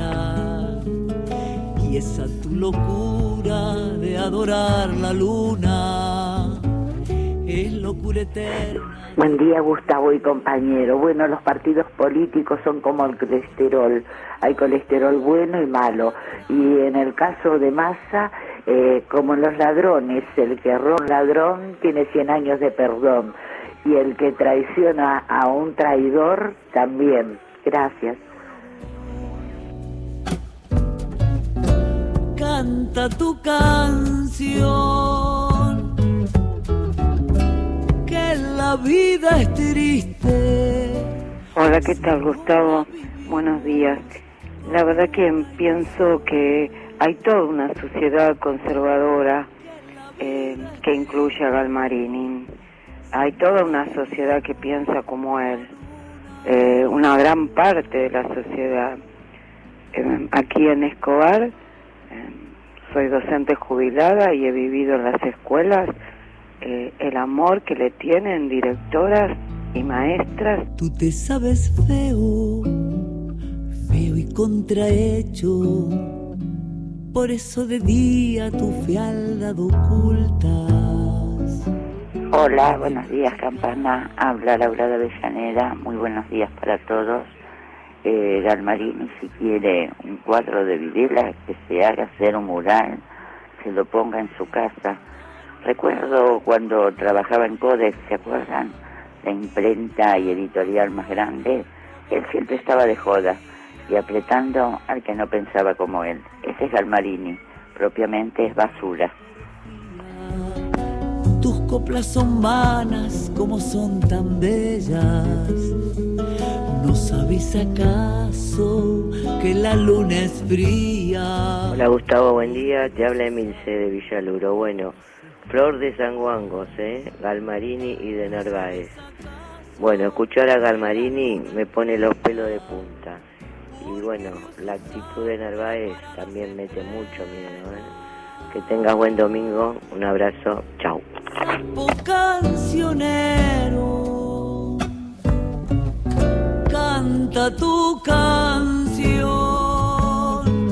Y esa tu locura de adorar la luna es locura eterna. Buen día, Gustavo y compañero. Bueno, los partidos políticos son como el colesterol. Hay colesterol bueno y malo. Y en el caso de Massa, eh, como los ladrones, el que roba un ladrón tiene cien años de perdón. Y el que traiciona a un traidor también. Gracias. Canta tu canción la vida es triste. Hola, ¿qué tal, Gustavo? Buenos días. La verdad que pienso que hay toda una sociedad conservadora eh, que incluye a Galmarini. Hay toda una sociedad que piensa como él, eh, una gran parte de la sociedad. Eh, aquí en Escobar eh, soy docente jubilada y he vivido en las escuelas eh, el amor que le tienen directoras y maestras. Tú te sabes feo, feo y contrahecho, por eso de día tu fealdad ocultas. Hola, buenos días, Campana. Habla Laura de Avellaneda. Muy buenos días para todos. Eh, Galmarini, si quiere un cuadro de Videla, que se haga hacer un mural, se lo ponga en su casa. Recuerdo cuando trabajaba en Codex, ¿se acuerdan? La imprenta y editorial más grande. Él siempre estaba de joda y apretando al que no pensaba como él. Ese es Galmarini, propiamente es basura. Tus coplas son vanas, como son tan bellas. ¿No sabes acaso que la luna es fría? Hola Gustavo, buen día. Te habla Emilce de Villaluro. Bueno, Flor de Sanguangos, ¿eh? Galmarini y de Narváez. Bueno, escuchar a Galmarini me pone los pelos de punta. Y bueno, la actitud de Narváez también mete mucho miedo, ¿eh? Que tengas buen domingo, un abrazo, chau. Cancionero, canta tu canción,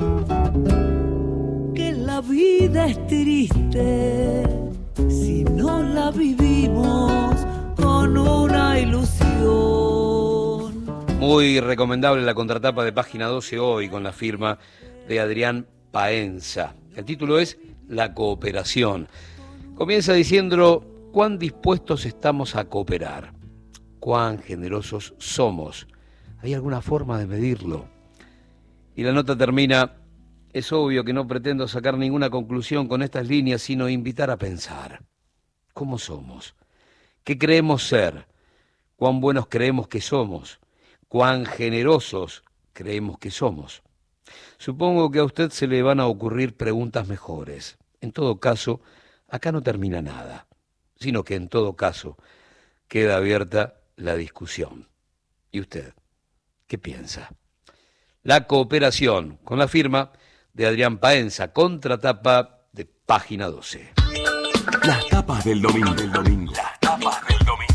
que la vida es triste si no la vivimos con una ilusión. Muy recomendable la contratapa de Página doce hoy con la firma de Adrián Paenza. El título es La cooperación. Comienza diciendo cuán dispuestos estamos a cooperar, cuán generosos somos. ¿Hay alguna forma de medirlo? Y la nota termina: es obvio que no pretendo sacar ninguna conclusión con estas líneas, sino invitar a pensar. ¿Cómo somos? ¿Qué creemos ser? ¿Cuán buenos creemos que somos? ¿Cuán generosos creemos que somos? Supongo que a usted se le van a ocurrir preguntas mejores. En todo caso, acá no termina nada, sino que en todo caso queda abierta la discusión. ¿Y usted qué piensa? La cooperación, con la firma de Adrián Paenza, contratapa de Página doce. Las tapas del domingo. Del domingo. Las tapas del domingo.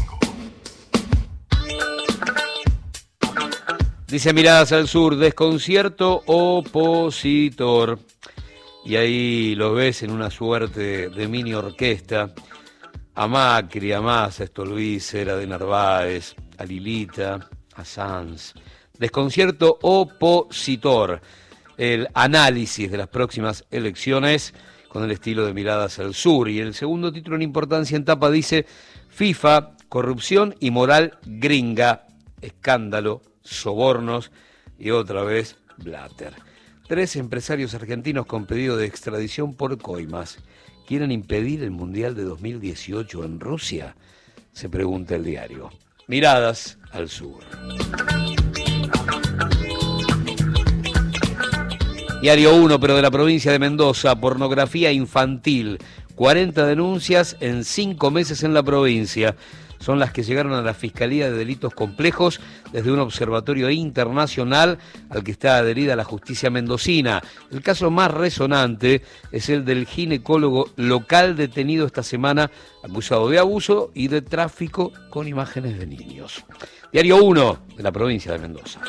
Dice Miradas al Sur, desconcierto opositor. Y ahí lo ves en una suerte de mini orquesta. A Macri, a Massa, a Stolbizer, a de Narváez, a Lilita, a Sanz. Desconcierto opositor. El análisis de las próximas elecciones con el estilo de Miradas al Sur. Y el segundo título en importancia en tapa dice: FIFA, corrupción y moral gringa, escándalo, sobornos y otra vez Blatter. Tres empresarios argentinos con pedido de extradición por coimas quieren impedir el Mundial de dos mil dieciocho en Rusia, se pregunta el diario. Miradas al Sur. Diario uno, pero de la provincia de Mendoza, pornografía infantil. cuarenta denuncias en cinco meses en la provincia. Son las que llegaron a la Fiscalía de Delitos Complejos desde un observatorio internacional al que está adherida la justicia mendocina. El caso más resonante es el del ginecólogo local detenido esta semana, acusado de abuso y de tráfico con imágenes de niños. Diario uno, de la provincia de Mendoza.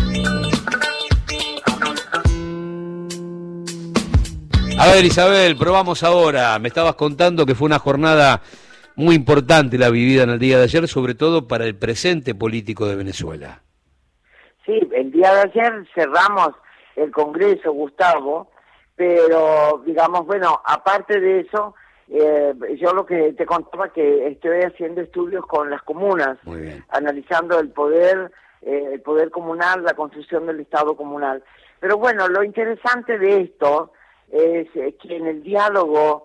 A ver, Isabel, probamos ahora. Me estabas contando que fue una jornada muy importante la vivida en el día de ayer, sobre todo para el presente político de Venezuela. Sí, el día de ayer cerramos el Congreso, Gustavo, pero digamos, bueno, aparte de eso, eh, yo lo que te contaba que estoy haciendo estudios con las comunas, analizando el poder, eh, el poder comunal, la construcción del Estado comunal. Pero bueno, lo interesante de esto es que en el diálogo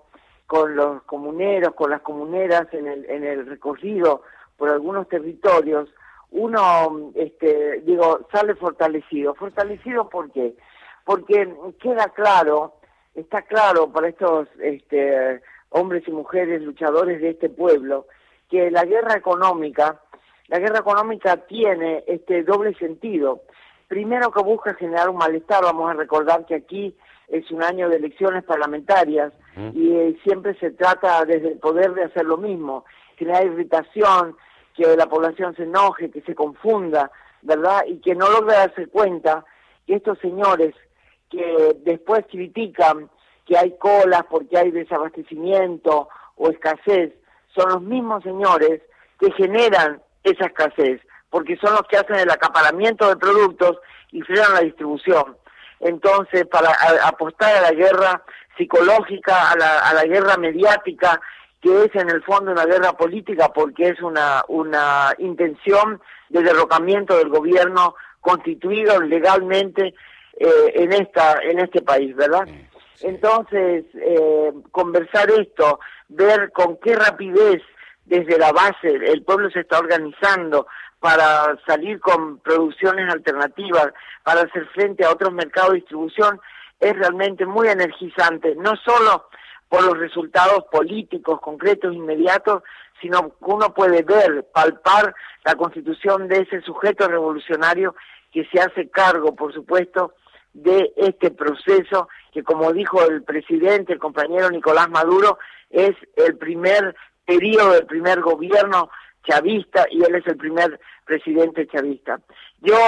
con los comuneros, con las comuneras en el, en el recorrido por algunos territorios, uno, este, digo, sale fortalecido. ¿Fortalecido por qué? Porque queda claro, está claro para estos este, hombres y mujeres luchadores de este pueblo, que la guerra económica, la guerra económica tiene este doble sentido. Primero, que busca generar un malestar. Vamos a recordar que aquí es un año de elecciones parlamentarias mm. y eh, siempre se trata desde el poder de hacer lo mismo, generar irritación, que la población se enoje, que se confunda, ¿verdad? Y que no logre darse cuenta que estos señores que después critican que hay colas porque hay desabastecimiento o escasez, son los mismos señores que generan esa escasez, porque son los que hacen el acaparamiento de productos y frenan la distribución. Entonces, para a, apostar a la guerra psicológica, a la, a la guerra mediática, que es en el fondo una guerra política, porque es una, una intención de derrocamiento del gobierno constituido legalmente eh, en esta en este país, ¿verdad? Entonces, eh, conversar esto, ver con qué rapidez desde la base el pueblo se está organizando para salir con producciones alternativas, para hacer frente a otros mercados de distribución, es realmente muy energizante, no solo por los resultados políticos, concretos, inmediatos, sino que uno puede ver, palpar la constitución de ese sujeto revolucionario que se hace cargo, por supuesto, de este proceso que, como dijo el presidente, el compañero Nicolás Maduro, es el primer periodo del primer gobierno chavista y él es el primer presidente chavista. Yo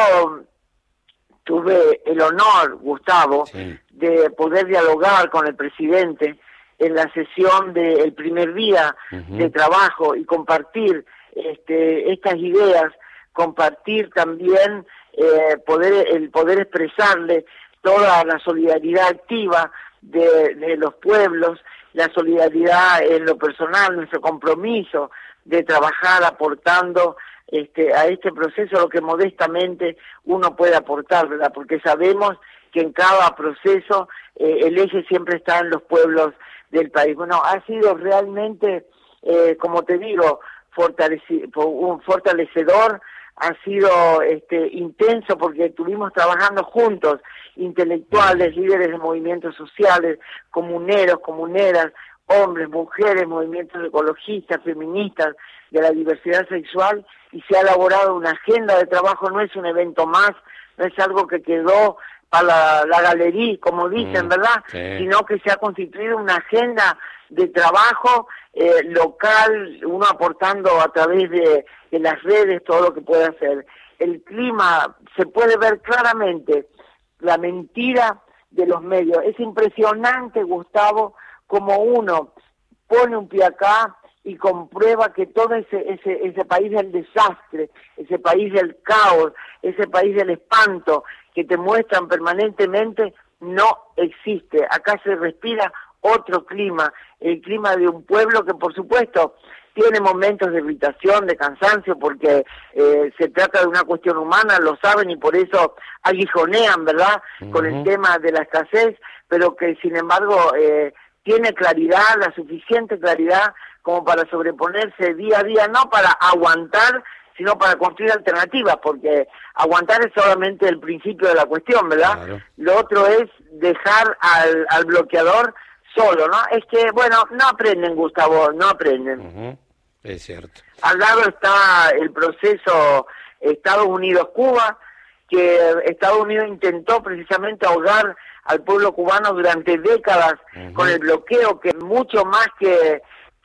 tuve el honor, Gustavo, sí. de poder dialogar con el presidente en la sesión del primer día uh-huh. de trabajo y compartir este, estas ideas, compartir también eh, poder el poder expresarle toda la solidaridad activa de, de los pueblos, la solidaridad en lo personal, nuestro compromiso de trabajar aportando este, a este proceso lo que modestamente uno puede aportar, ¿verdad? Porque sabemos que en cada proceso eh, el eje siempre está en los pueblos del país. Bueno, ha sido realmente, eh, como te digo, fortaleci- un fortalecedor, ha sido este, intenso porque estuvimos trabajando juntos, intelectuales, líderes de movimientos sociales, comuneros, comuneras, hombres, mujeres, movimientos ecologistas, feministas, de la diversidad sexual, y se ha elaborado una agenda de trabajo, no es un evento más, no es algo que quedó para la, la galería, como dicen, mm, ¿verdad? Sí. Sino que se ha constituido una agenda de trabajo eh, local, uno aportando a través de, de las redes todo lo que puede hacer. El clima, se puede ver claramente la mentira de los medios. Es impresionante, Gustavo, como uno pone un pie acá y comprueba que todo ese, ese, ese país del desastre, ese país del caos, ese país del espanto que te muestran permanentemente, no existe. Acá se respira otro clima, el clima de un pueblo que, por supuesto, tiene momentos de irritación, de cansancio, porque eh, se trata de una cuestión humana, lo saben, y por eso aguijonean, ¿verdad?, uh-huh. con el tema de la escasez, pero que, sin embargo, eh, tiene claridad, la suficiente claridad como para sobreponerse día a día, no para aguantar, sino para construir alternativas, porque aguantar es solamente el principio de la cuestión, ¿verdad? Claro. Lo otro es dejar al, al bloqueador solo, ¿no? Es que, bueno, no aprenden, Gustavo, no aprenden. Uh-huh. Es cierto. Al lado está el proceso Estados Unidos-Cuba, que Estados Unidos intentó precisamente ahogar al pueblo cubano durante décadas uh-huh. con el bloqueo, que mucho más que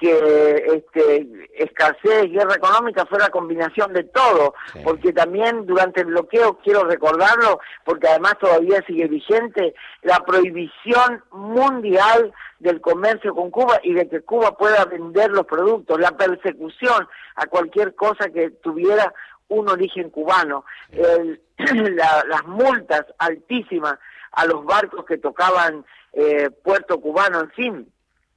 que este, escasez, guerra económica, fue la combinación de todo, sí. porque también durante el bloqueo, quiero recordarlo, porque además todavía sigue vigente, la prohibición mundial del comercio con Cuba y de que Cuba pueda vender los productos, la persecución a cualquier cosa que tuviera un origen cubano, sí. el, la, las multas altísimas a los barcos que tocaban eh, puerto cubano, en fin,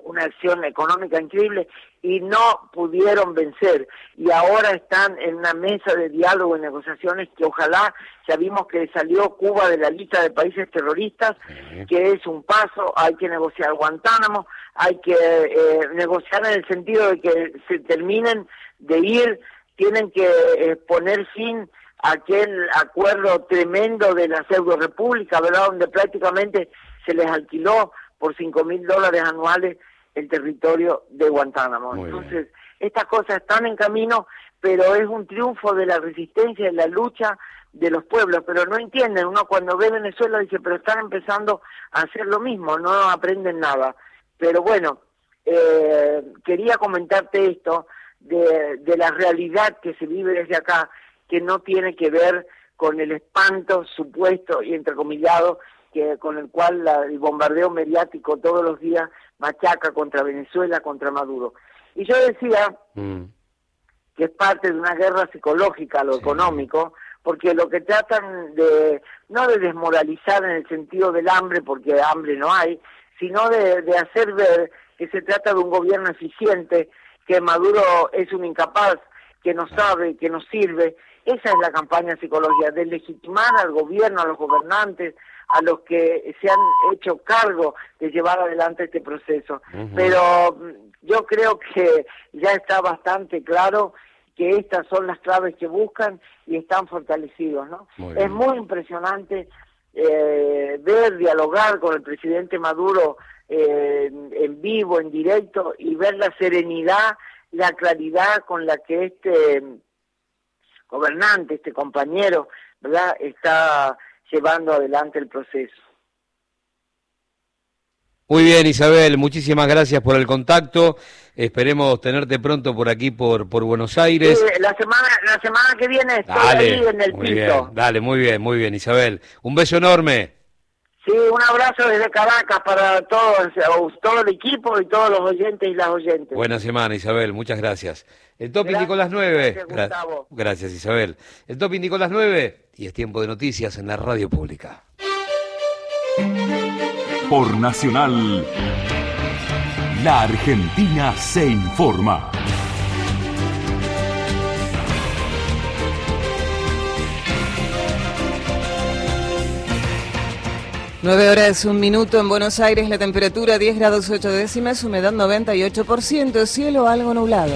una acción económica increíble y no pudieron vencer. Y ahora están en una mesa de diálogo y negociaciones que ojalá, ya vimos que salió Cuba de la lista de países terroristas, uh-huh. que es un paso, hay que negociar Guantánamo, hay que eh, negociar en el sentido de que se terminen de ir, tienen que eh, poner fin a aquel acuerdo tremendo de la pseudo república, ¿verdad?, donde prácticamente se les alquiló por cinco mil dólares anuales el territorio de Guantánamo. Muy Entonces, bien. Estas cosas están en camino, pero es un triunfo de la resistencia, de la lucha de los pueblos, pero no entienden. Uno cuando ve Venezuela dice, pero están empezando a hacer lo mismo, no aprenden nada. Pero bueno, eh, quería comentarte esto de, de la realidad que se vive desde acá, que no tiene que ver con el espanto supuesto y entrecomillado que con el cual la, el bombardeo mediático todos los días machaca contra Venezuela, contra Maduro. Y yo decía mm. que es parte de una guerra psicológica, lo sí. económico, porque lo que tratan de, no de desmoralizar en el sentido del hambre, porque hambre no hay, sino de, de hacer ver que se trata de un gobierno eficiente, que Maduro es un incapaz, que no sabe, que no sirve. Esa es la campaña psicológica, de legitimar al gobierno, a los gobernantes, a los que se han hecho cargo de llevar adelante este proceso. Uh-huh. Pero yo creo que ya está bastante claro que estas son las claves que buscan y están fortalecidos, ¿no? Muy es muy impresionante eh, ver, dialogar con el presidente Maduro eh, en vivo, en directo, y ver la serenidad, la claridad con la que este gobernante, este compañero, ¿verdad?, está llevando adelante el proceso. Muy bien, Isabel, muchísimas gracias por el contacto. Esperemos tenerte pronto por aquí, por por Buenos Aires. Sí, la semana la semana que viene estoy dale, ahí en el muy piso. Bien, dale, muy bien, muy bien, Isabel. Un beso enorme. Sí, un abrazo desde Caracas para todos, todo el equipo y todos los oyentes y las oyentes. Buena semana, Isabel, muchas gracias. El Top gracias, indicó las nueve. Gracias, Gustavo. Gracias, Isabel. El Top indicó las nueve y es tiempo de noticias en la radio pública. Por Nacional, la Argentina se informa. Nueve horas, un minuto en Buenos Aires, la temperatura diez grados ocho décimas, humedad noventa y ocho por ciento, cielo algo nublado.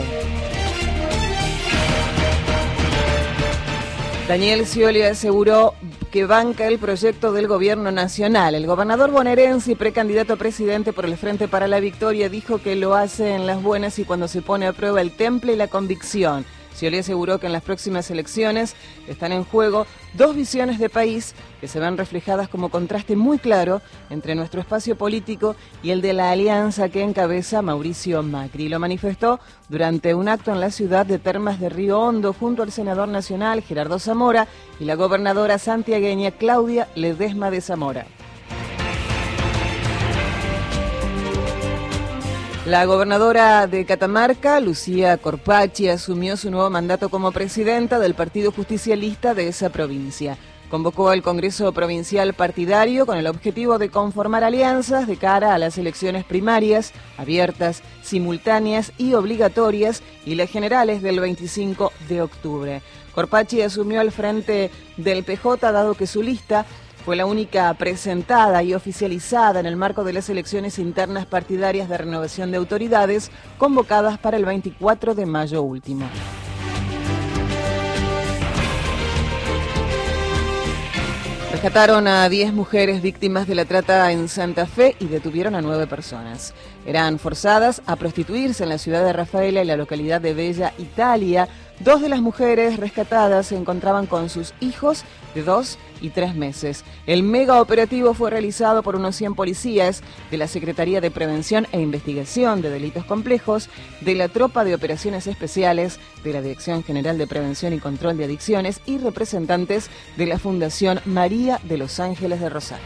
Daniel Scioli aseguró que banca el proyecto del gobierno nacional. El gobernador bonaerense y precandidato a presidente por el Frente para la Victoria dijo que lo hace en las buenas y cuando se pone a prueba el temple y la convicción. Scioli aseguró que en las próximas elecciones están en juego dos visiones de país que se ven reflejadas como contraste muy claro entre nuestro espacio político y el de la alianza que encabeza Mauricio Macri. Lo manifestó durante un acto en la ciudad de Termas de Río Hondo junto al senador nacional Gerardo Zamora y la gobernadora santiagueña Claudia Ledesma de Zamora. La gobernadora de Catamarca, Lucía Corpacci, asumió su nuevo mandato como presidenta del Partido Justicialista de esa provincia. Convocó al Congreso Provincial Partidario con el objetivo de conformar alianzas de cara a las elecciones primarias, abiertas, simultáneas y obligatorias, y las generales del veinticinco de octubre. Corpacci asumió al frente del P J dado que su lista fue la única presentada y oficializada en el marco de las elecciones internas partidarias de renovación de autoridades convocadas para el veinticuatro de mayo último. Rescataron a diez mujeres víctimas de la trata en Santa Fe y detuvieron a nueve personas. Eran forzadas a prostituirse en la ciudad de Rafaela y la localidad de Bella Italia. Dos de las mujeres rescatadas se encontraban con sus hijos de dos y tres meses. El mega operativo fue realizado por unos cien policías de la Secretaría de Prevención e Investigación de Delitos Complejos, de la Tropa de Operaciones Especiales, de la Dirección General de Prevención y Control de Adicciones y representantes de la Fundación María de los Ángeles de Rosario.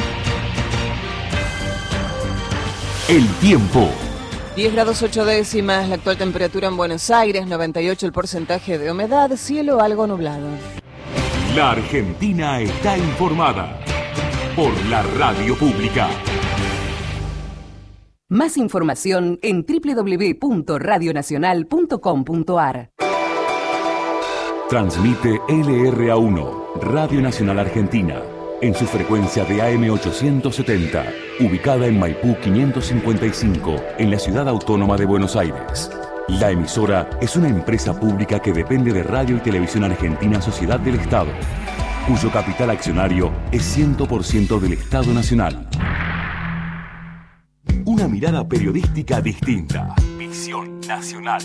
El tiempo. diez grados ocho décimas, la actual temperatura en Buenos Aires, noventa y ocho el porcentaje de humedad, cielo algo nublado. La Argentina está informada por la radio pública. Más información en doble u doble u doble u punto radio nacional punto com punto a r. Transmite L R A uno, Radio Nacional Argentina, en su frecuencia de A M ochocientos setenta, ubicada en Maipú quinientos cincuenta y cinco, en la ciudad autónoma de Buenos Aires. La emisora es una empresa pública que depende de Radio y Televisión Argentina Sociedad del Estado, cuyo capital accionario es cien por ciento del Estado Nacional. Una mirada periodística distinta. Visión Nacional.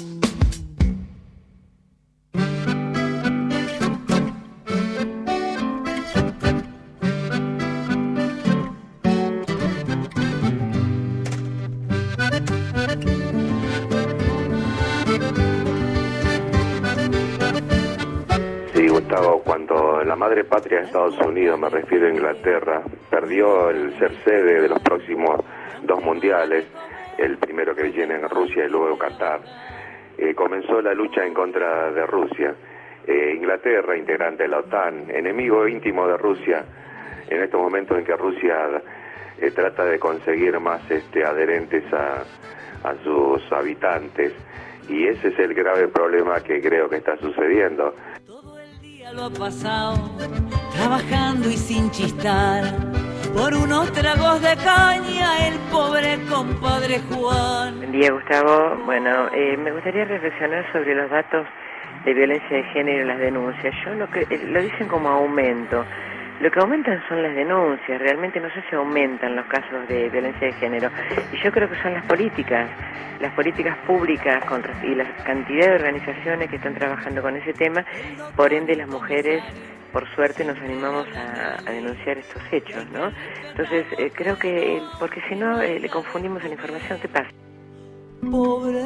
Sí, Gustavo, cuando la madre patria de Estados Unidos, me refiero a Inglaterra, perdió el ser sede de los próximos dos mundiales, el primero que viene en Rusia y luego Qatar, eh, comenzó la lucha en contra de Rusia. Eh, Inglaterra, integrante de la OTAN, enemigo íntimo de Rusia, en estos momentos en que Rusia eh, trata de conseguir más este, adherentes a, a sus habitantes, y ese es el grave problema que creo que está sucediendo. Lo ha pasado trabajando y sin chistar, por unos tragos de caña, el pobre compadre Juan. Buen día, Gustavo. Bueno, eh, me gustaría reflexionar sobre los datos de violencia de género y las denuncias. Yo lo que eh, lo dicen como aumento. Lo que aumentan son las denuncias. Realmente no sé si aumentan los casos de violencia de género. Y yo creo que son las políticas, las políticas públicas con, y la cantidad de organizaciones que están trabajando con ese tema. Por ende, las mujeres, por suerte, nos animamos a, a denunciar estos hechos, ¿no? Entonces, eh, creo que, eh, porque si no, eh, le confundimos en información. ¿Qué pasa? Pobre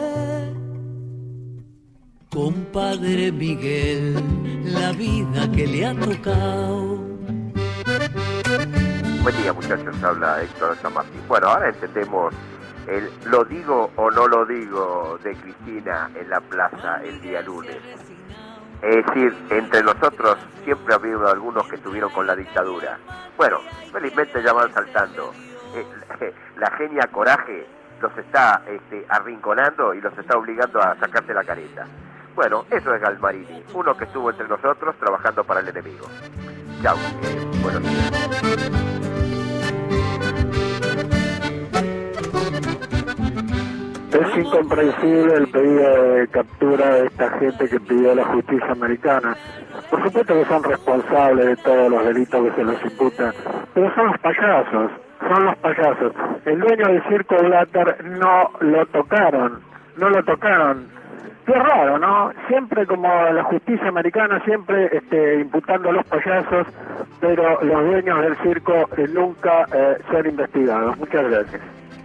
compadre Miguel, la vida que le ha tocado. Buen día, muchachos, habla Héctor San Martín. Bueno, ahora entendemos el lo digo o no lo digo de Cristina en la plaza el día lunes. Es decir, entre nosotros siempre ha habido algunos que estuvieron con la dictadura. Bueno, felizmente ya van saltando. Eh, la genia Coraje los está este, arrinconando y los está obligando a sacarse la careta. Bueno, eso es Galmarini, uno que estuvo entre nosotros trabajando para el enemigo. Chau, eh, buenos días. Es incomprensible el pedido de captura de esta gente que pidió la justicia americana. Por supuesto que son responsables de todos los delitos que se les imputan, pero son los payasos, son los payasos. El dueño del circo Blatter no lo tocaron, no lo tocaron. Qué raro, ¿no? Siempre como la justicia americana, siempre este, imputando a los payasos, pero los dueños del circo eh, nunca eh, son investigados. Muchas gracias.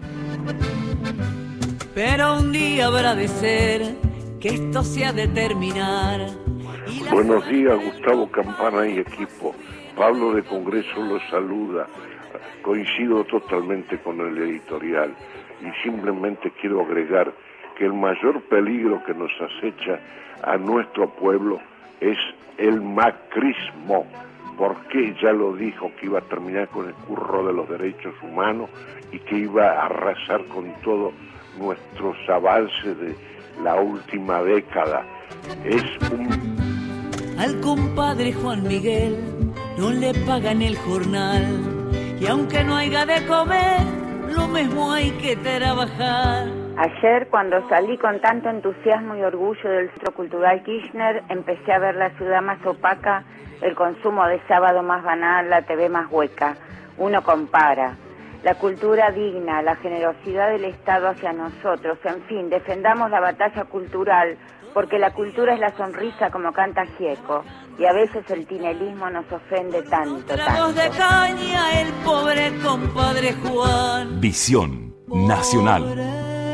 Pero un día habrá de ser que esto se ha de terminar. Y la... Buenos días, Gustavo Campana y equipo. Pablo de Congreso los saluda. Coincido totalmente con el editorial y simplemente quiero agregar que el mayor peligro que nos acecha a nuestro pueblo es el macrismo, porque ya lo dijo que iba a terminar con el curro de los derechos humanos y que iba a arrasar con todos nuestros avances de la última década. Es un... Al compadre Juan Miguel no le pagan el jornal, y aunque no haya de comer, lo mismo hay que trabajar. Ayer, cuando salí con tanto entusiasmo y orgullo del Centro Cultural Kirchner, empecé a ver la ciudad más opaca, el consumo de sábado más banal, la T V más hueca. Uno compara. La cultura digna, la generosidad del Estado hacia nosotros, en fin, defendamos la batalla cultural, porque la cultura es la sonrisa como canta Gieco, y a veces el tinelismo nos ofende tanto, tanto. de caña, el pobre compadre Juan. Visión Nacional.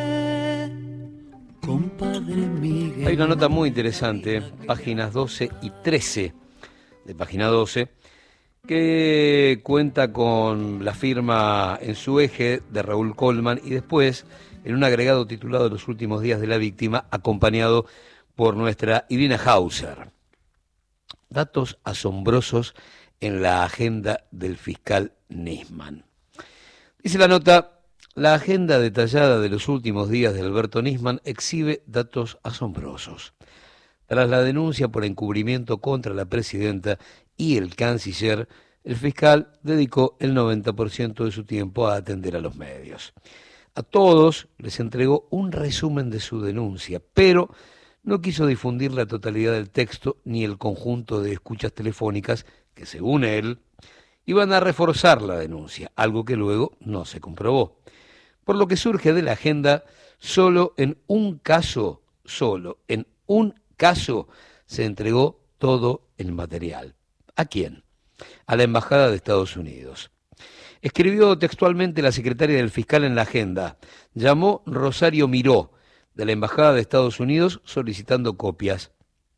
Compadre Miguel. Hay una nota muy interesante, páginas doce y trece de página doce, que cuenta con la firma en su eje de Raúl Colman y después en un agregado titulado Los últimos días de la víctima, acompañado por nuestra Irina Hauser. Datos asombrosos en la agenda del fiscal Nisman. Dice la nota: La agenda detallada de los últimos días de Alberto Nisman exhibe datos asombrosos. Tras la denuncia por encubrimiento contra la presidenta y el canciller, el fiscal dedicó el noventa por ciento de su tiempo a atender a los medios. A todos les entregó un resumen de su denuncia, pero no quiso difundir la totalidad del texto ni el conjunto de escuchas telefónicas que, según él, iban a reforzar la denuncia, algo que luego no se comprobó. Por lo que surge de la agenda, solo en un caso, solo en un caso, se entregó todo el material. ¿A quién? A la Embajada de Estados Unidos. Escribió textualmente la secretaria del fiscal en la agenda. Llamó Rosario Miró, de la Embajada de Estados Unidos, solicitando copias.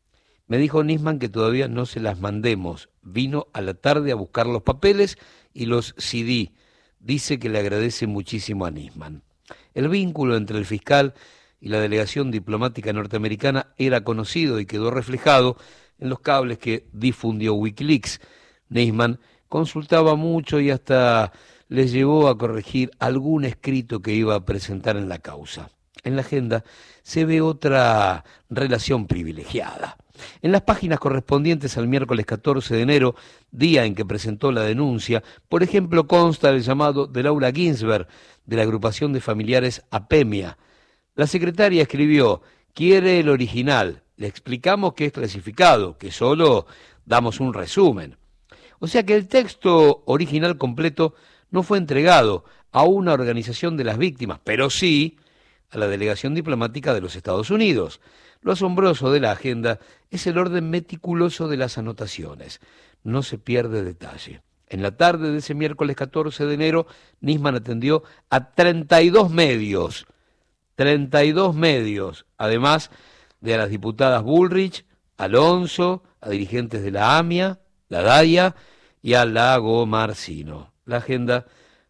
Me dijo Nisman que todavía no se las mandemos. Vino a la tarde a buscar los papeles y los C D. Dice que le agradece muchísimo a Nisman. El vínculo entre el fiscal y la delegación diplomática norteamericana era conocido y quedó reflejado en los cables que difundió Wikileaks. Nisman consultaba mucho y hasta les llevó a corregir algún escrito que iba a presentar en la causa. En la agenda se ve otra relación privilegiada. En las páginas correspondientes al miércoles catorce de enero, día en que presentó la denuncia, por ejemplo, consta el llamado de Laura Ginsberg, de la agrupación de familiares APEMIA. La secretaria escribió: quiere el original, le explicamos que es clasificado, que solo damos un resumen. O sea que el texto original completo no fue entregado a una organización de las víctimas, pero sí a la delegación diplomática de los Estados Unidos. Lo asombroso de la agenda es el orden meticuloso de las anotaciones. No se pierde detalle. En la tarde de ese miércoles catorce de enero, Nisman atendió a treinta y dos medios. treinta y dos medios, además de a las diputadas Bullrich, Alonso, a dirigentes de la AMIA, la DAIA y a Lago Marcino. La agenda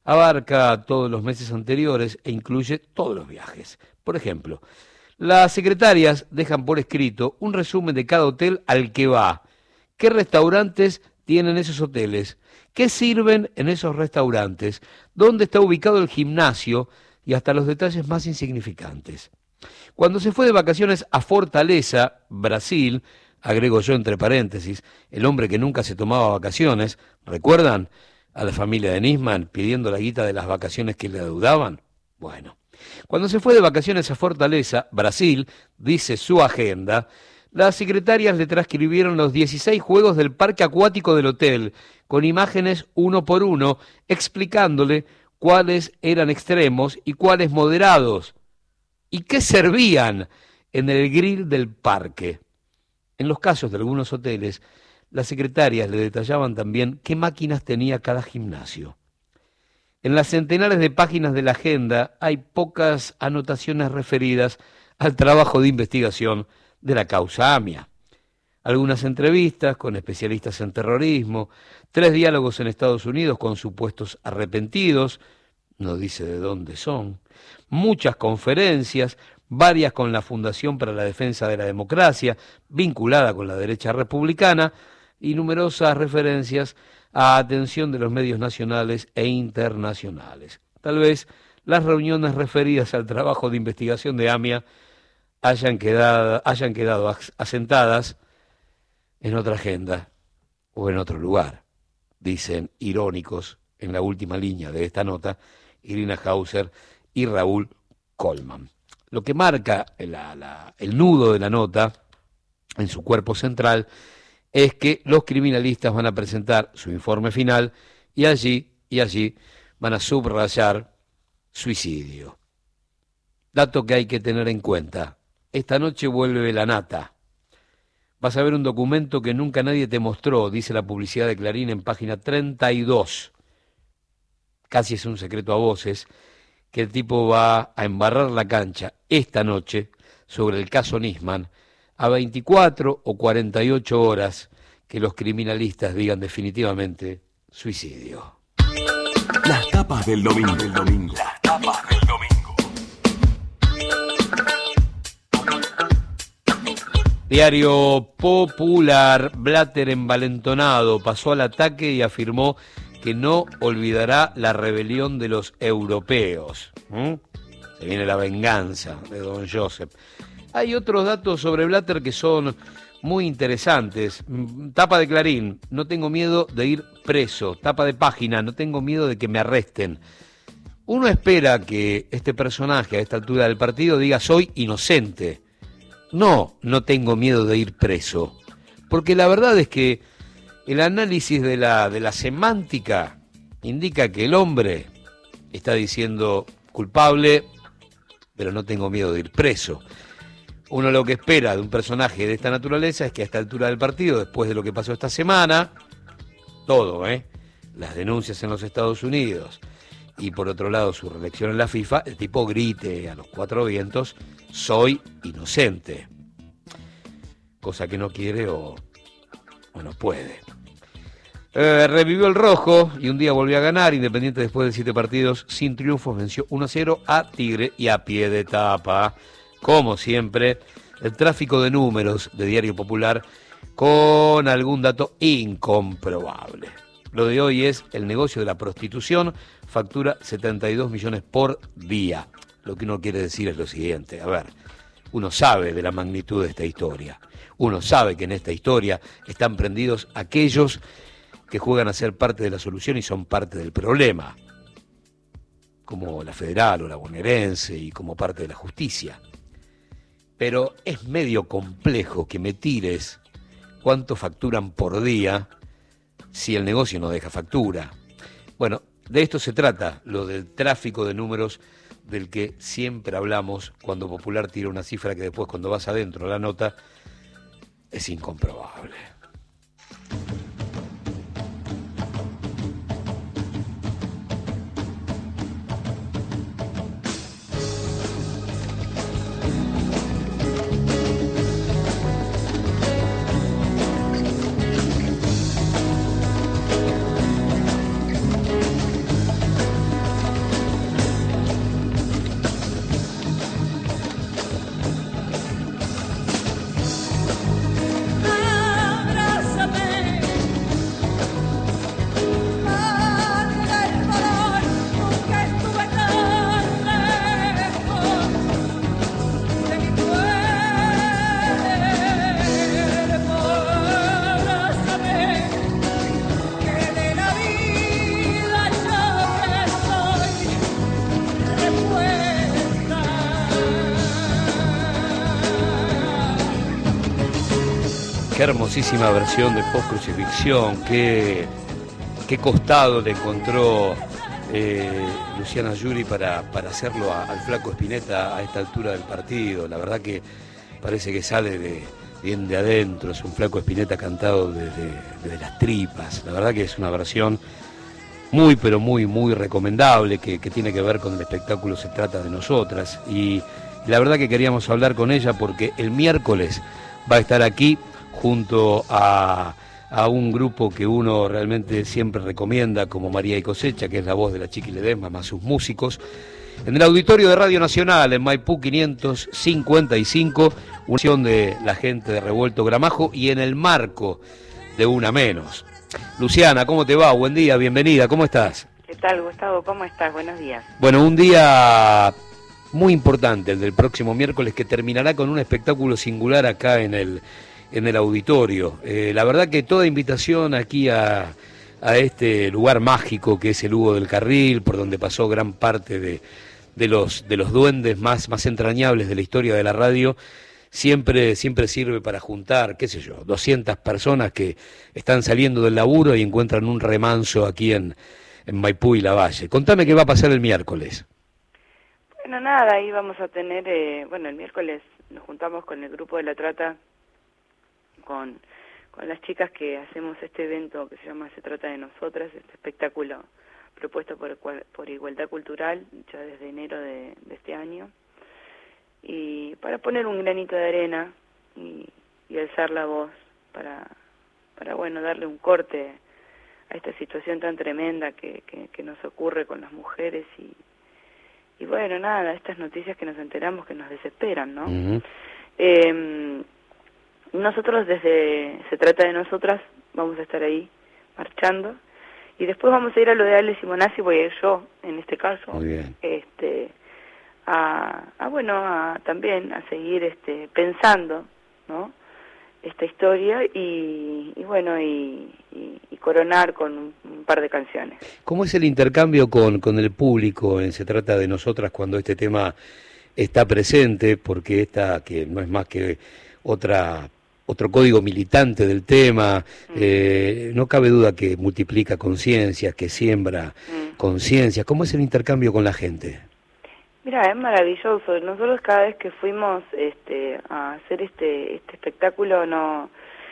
abarca todos los meses anteriores e incluye todos los viajes. Por ejemplo, las secretarias dejan por escrito un resumen de cada hotel al que va, qué restaurantes tienen esos hoteles, qué sirven en esos restaurantes, dónde está ubicado el gimnasio y hasta los detalles más insignificantes. Cuando se fue de vacaciones a Fortaleza, Brasil, agrego yo entre paréntesis, el hombre que nunca se tomaba vacaciones, ¿recuerdan a la familia de Nisman pidiendo la guita de las vacaciones que le adeudaban? Bueno, cuando se fue de vacaciones a Fortaleza, Brasil, dice su agenda, las secretarias le transcribieron los dieciséis juegos del parque acuático del hotel, con imágenes uno por uno, explicándole cuáles eran extremos y cuáles moderados, y qué servían en el grill del parque. En los casos de algunos hoteles, las secretarias le detallaban también qué máquinas tenía cada gimnasio. En las centenares de páginas de la agenda hay pocas anotaciones referidas al trabajo de investigación de la causa AMIA. Algunas entrevistas con especialistas en terrorismo, tres diálogos en Estados Unidos con supuestos arrepentidos, no dice de dónde son, muchas conferencias, varias con la Fundación para la Defensa de la Democracia, vinculada con la derecha republicana, y numerosas referencias a atención de los medios nacionales e internacionales. Tal vez las reuniones referidas al trabajo de investigación de AMIA hayan quedado, hayan quedado asentadas en otra agenda o en otro lugar, dicen irónicos en la última línea de esta nota Irina Hauser y Raúl Coleman. Lo que marca la, la, el nudo de la nota en su cuerpo central es que los criminalistas van a presentar su informe final y allí, y allí van a subrayar suicidio. Dato que hay que tener en cuenta. Esta noche vuelve la nata. Vas a ver un documento que nunca nadie te mostró, dice la publicidad de Clarín en página treinta y dos. Casi es un secreto a voces que el tipo va a embarrar la cancha esta noche sobre el caso Nisman a veinticuatro o cuarenta y ocho horas que los criminalistas digan definitivamente suicidio. Las tapas del domingo. Del domingo. Las tapas del domingo. Diario Popular, Blatter envalentonado pasó al ataque y afirmó que no olvidará la rebelión de los europeos. ¿Mm? Se viene la venganza de don Joseph. Hay otros datos sobre Blatter que son muy interesantes. Tapa de Clarín, no tengo miedo de ir preso. Tapa de Página, no tengo miedo de que me arresten. Uno espera que este personaje a esta altura del partido diga soy inocente. No, no tengo miedo de ir preso. Porque la verdad es que el análisis de la, de la semántica indica que el hombre está diciendo culpable, pero no tengo miedo de ir preso. Uno lo que espera de un personaje de esta naturaleza es que a esta altura del partido, después de lo que pasó esta semana, todo, ¿eh? Las denuncias en los Estados Unidos y por otro lado su reelección en la FIFA, el tipo grite a los cuatro vientos, soy inocente. Cosa que no quiere o, o no puede. Eh, revivió el rojo y un día volvió a ganar. Independiente, después de siete partidos sin triunfos, venció uno a cero a Tigre y a pie de tapa. Como siempre, el tráfico de números de Diario Popular con algún dato incomprobable. Lo de hoy es el negocio de la prostitución, factura setenta y dos millones por día. Lo que uno quiere decir es lo siguiente, a ver, uno sabe de la magnitud de esta historia, uno sabe que en esta historia están prendidos aquellos que juegan a ser parte de la solución y son parte del problema, como la federal o la bonaerense y como parte de la justicia. Pero es medio complejo que me tires cuánto facturan por día si el negocio no deja factura. Bueno, de esto se trata, lo del tráfico de números del que siempre hablamos cuando Popular tira una cifra que después cuando vas adentro de la nota es incomprobable. Qué hermosísima versión de Post-Crucifixión, qué, qué costado le encontró eh, Luciana Yuri para, para hacerlo a, al flaco Spinetta a esta altura del partido. La verdad que parece que sale de, bien de adentro, es un flaco Spinetta cantado desde, desde las tripas. La verdad que es una versión muy, pero muy, muy recomendable, que, que tiene que ver con el espectáculo Se Trata de Nosotras. Y, y la verdad que queríamos hablar con ella porque el miércoles va a estar aquí junto a, a un grupo que uno realmente siempre recomienda, como María y Cosecha, que es la voz de la Chiqui Ledesma, más sus músicos, en el auditorio de Radio Nacional, en Maipú quinientos cincuenta y cinco, una acción de la gente de Revuelto Gramajo y en el marco de Una Menos. Luciana, ¿cómo te va? Buen día, bienvenida, ¿cómo estás? ¿Qué tal, Gustavo? ¿Cómo estás? Buenos días. Bueno, un día muy importante, el del próximo miércoles, que terminará con un espectáculo singular acá en el... en el auditorio. Eh, la verdad que toda invitación aquí a, a este lugar mágico que es el Hugo del Carril, por donde pasó gran parte de, de, los, de los duendes más, más entrañables de la historia de la radio, siempre, siempre sirve para juntar, qué sé yo, doscientas personas que están saliendo del laburo y encuentran un remanso aquí en, en Maipú y Lavalle. Contame qué va a pasar el miércoles. Bueno, nada, ahí vamos a tener, eh, bueno, el miércoles nos juntamos con el grupo de La Trata, Con, con las chicas que hacemos este evento que se llama Se Trata de Nosotras, este espectáculo propuesto por, por Igualdad Cultural, ya desde enero de, de este año, y para poner un granito de arena y, y alzar la voz para, para, bueno, darle un corte a esta situación tan tremenda que, que, que nos ocurre con las mujeres y, y bueno, nada, estas noticias que nos enteramos que nos desesperan, ¿no? Uh-huh. eh, Nosotros desde Se Trata de Nosotras vamos a estar ahí marchando Y después vamos a ir a lo de Ale Simonazzi, voy a ir yo, en este caso. Muy bien. Este, a, a bueno, a, también a seguir este, pensando, ¿no? Esta historia y, y bueno, y, y, y coronar con un, un par de canciones. ¿Cómo es el intercambio con, con el público en Se Trata de Nosotras cuando este tema está presente? Porque esta, que no es más que otra otro código militante del tema, mm. eh, no cabe duda que multiplica conciencias, que siembra mm. conciencias. ¿Cómo es el intercambio con la gente? Mira, es maravilloso. Nosotros cada vez que fuimos este, a hacer este, este espectáculo, no,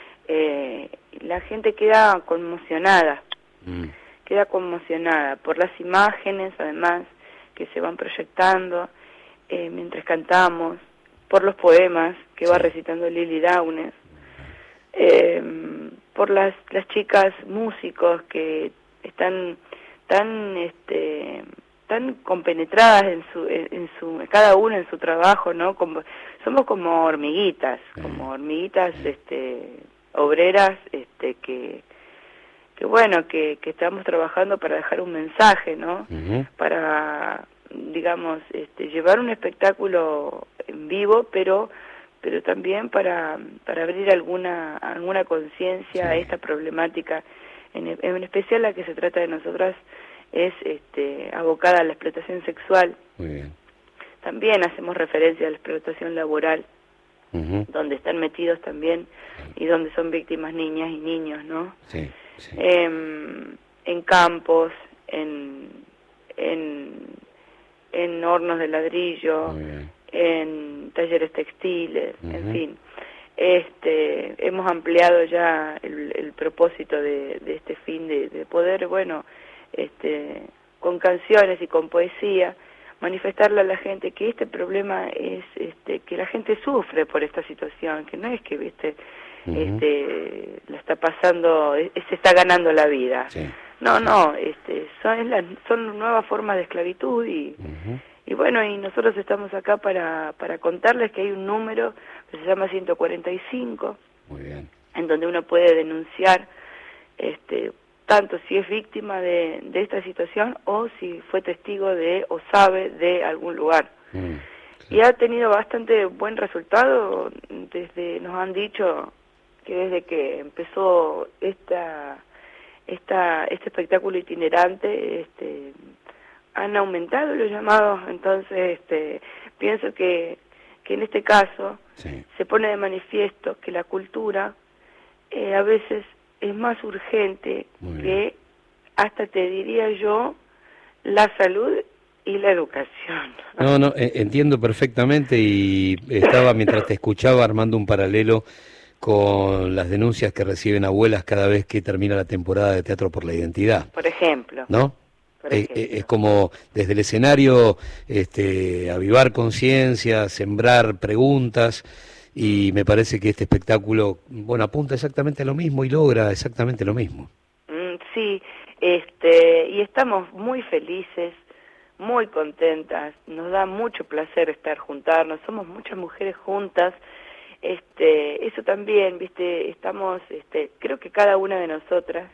eh, la gente queda conmocionada, mm. queda conmocionada por las imágenes, además, que se van proyectando eh, mientras cantamos, por los poemas que sí. va recitando Lili Downes, eh, por las, las chicas músicos que están tan... este tan compenetradas en su, en su, cada uno en su trabajo, ¿no? Como, somos como hormiguitas, como hormiguitas, este, obreras, este, que, que bueno, que, que estamos trabajando para dejar un mensaje, ¿no? Uh-huh. Para, digamos, este, llevar un espectáculo en vivo, pero, pero también para, para abrir alguna, alguna conciencia sí. a esta problemática, en, en especial la que se trata de nosotras, es este, abocada a la explotación sexual. Muy bien. También hacemos referencia a la explotación laboral, uh-huh. donde están metidos también y donde son víctimas niñas y niños, ¿no? Sí, sí. Eh, en campos, en, en, en hornos de ladrillo, en talleres textiles, uh-huh. en fin. Este, hemos ampliado ya el, el propósito de, de este fin de, de poder, bueno, Este, con canciones y con poesía, manifestarle a la gente que este problema es este, que la gente sufre por esta situación, que no es que viste uh-huh. este, la está pasando, es, se está ganando la vida. Sí. No, no, este, son, las, son nuevas formas de esclavitud y, uh-huh. y bueno, y nosotros estamos acá para, para contarles que hay un número que se llama ciento cuarenta y cinco, muy bien. En donde uno puede denunciar este tanto si es víctima de, de esta situación o si fue testigo de o sabe de algún lugar. Mm, sí. Y ha tenido bastante buen resultado. Desde nos han dicho que desde que empezó esta esta este espectáculo itinerante este han aumentado los llamados, entonces este pienso que que en este caso sí. se pone de manifiesto que la cultura eh, a veces es más urgente que, hasta te diría yo, la salud y la educación. No, no, entiendo perfectamente y estaba, mientras te escuchaba, armando un paralelo con las denuncias que reciben abuelas cada vez que termina la temporada de Teatro por la Identidad. Por ejemplo. ¿No? Por ejemplo. Es, es como desde el escenario este, avivar conciencia, sembrar preguntas. Y me parece que este espectáculo, bueno, apunta exactamente a lo mismo y logra exactamente lo mismo. Mm, sí, este, y estamos muy felices, muy contentas, nos da mucho placer estar juntarnos, somos muchas mujeres juntas, este, eso también, viste, estamos, este, creo que cada una de nosotras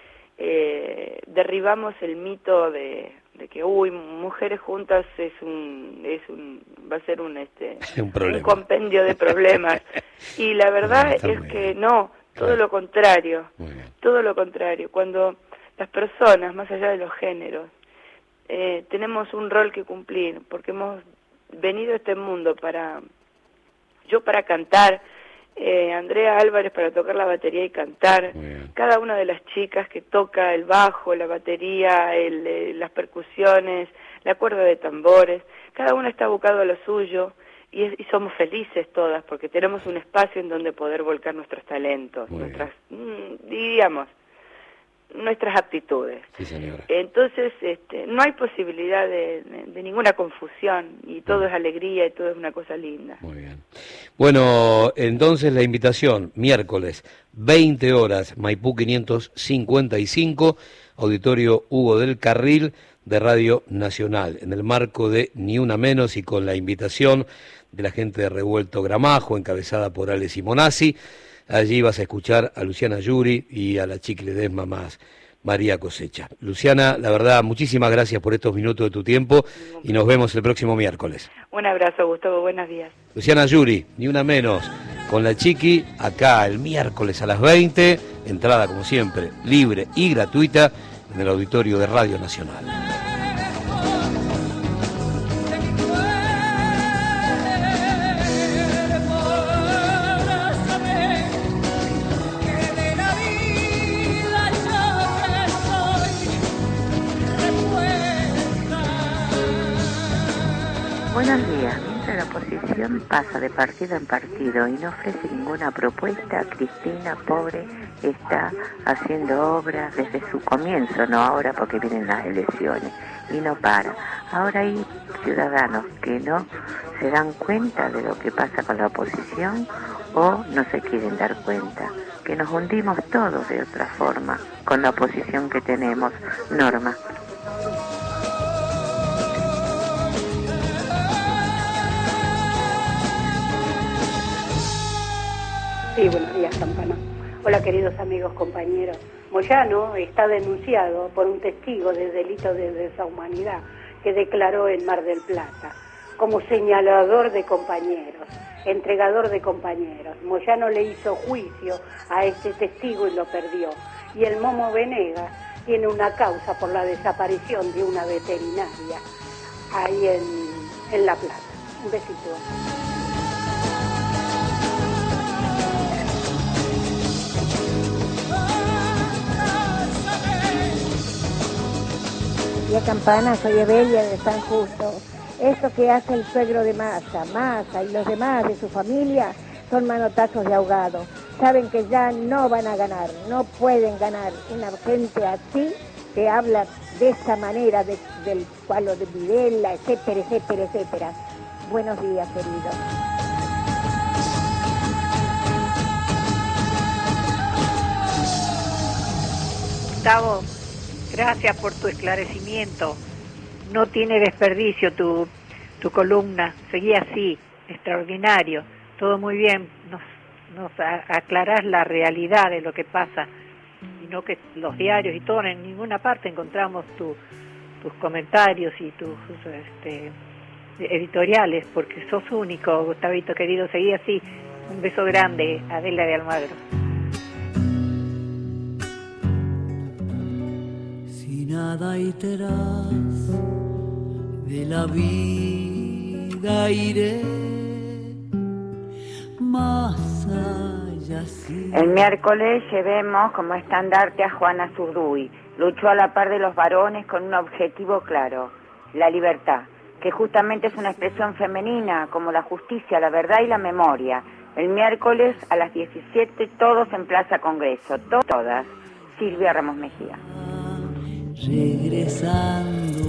eh, derribamos el mito de... de que uy mujeres juntas es un es un va a ser un este un, un compendio de problemas y la verdad no, es que bien. no todo claro. lo contrario todo lo contrario cuando las personas más allá de los géneros eh, tenemos un rol que cumplir porque hemos venido a este mundo para yo para cantar Eh, Andrea Álvarez para tocar la batería y cantar, cada una de las chicas que toca el bajo, la batería, el, eh, las percusiones, la cuerda de tambores, cada una está abocado a lo suyo y, es, y somos felices todas porque tenemos un espacio en donde poder volcar nuestros talentos, Muy nuestras, mm, diríamos, nuestras aptitudes. Sí, señora. Entonces, este, no hay posibilidad de, de, de ninguna confusión y todo mm. es alegría y todo es una cosa linda. Muy bien. Bueno, entonces la invitación, miércoles, veinte horas, Maipú quinientos cincuenta y cinco, Auditorio Hugo del Carril de Radio Nacional, en el marco de Ni Una Menos y con la invitación de la gente de Revuelto Gramajo, encabezada por Ale Simonazzi. Allí vas a escuchar a Luciana Yuri y a la Chicle Desma más, María Cosecha. Luciana, la verdad, muchísimas gracias por estos minutos de tu tiempo y nos vemos el próximo miércoles. Un abrazo, Gustavo, buenos días. Luciana Yuri, ni una menos, con la Chiqui, acá el miércoles a las veinte, entrada como siempre, libre y gratuita en el auditorio de Radio Nacional. Buenos días. Mientras la oposición pasa de partido en partido y no ofrece ninguna propuesta, Cristina, pobre, está haciendo obras desde su comienzo, no ahora porque vienen las elecciones, y no para. Ahora hay ciudadanos que no se dan cuenta de lo que pasa con la oposición o no se quieren dar cuenta, que nos hundimos todos de otra forma con la oposición que tenemos. Norma. Sí, buenos días, Campana. Hola, queridos amigos, compañeros. Moyano está denunciado por un testigo de delito de deshumanidad que declaró en Mar del Plata como señalador de compañeros, entregador de compañeros. Moyano le hizo juicio a este testigo y lo perdió. Y el Momo Venegas tiene una causa por la desaparición de una veterinaria ahí en, en La Plata. Un besito. Yo Campana, soy Evelia de San Justo. Eso que hace el suegro de Massa, Massa y los demás de su familia son manotazos de ahogado. Saben que ya no van a ganar, no pueden ganar. Una gente así que habla de esa manera de, del palo de Videla, etcétera, etcétera, etcétera. Buenos días, queridos. Gustavo, gracias por tu esclarecimiento. No tiene desperdicio tu, tu columna. Seguí así, extraordinario. Todo muy bien. Nos, nos aclarás la realidad de lo que pasa. Y no que los diarios y todo, en ninguna parte encontramos tu, tus comentarios y tus este, editoriales, porque sos único, Gustavito querido. Seguí así. Un beso grande, Adela de Almagro. Nada irás, de la vida iré más allá. Sí. El miércoles llevemos como estandarte a Juana Zurduy. Luchó a la par de los varones con un objetivo claro, la libertad, que justamente es una expresión femenina como la justicia, la verdad y la memoria. El miércoles a las diecisiete, todos en Plaza Congreso, to todas. Silvia Ramos Mejía. Regresando,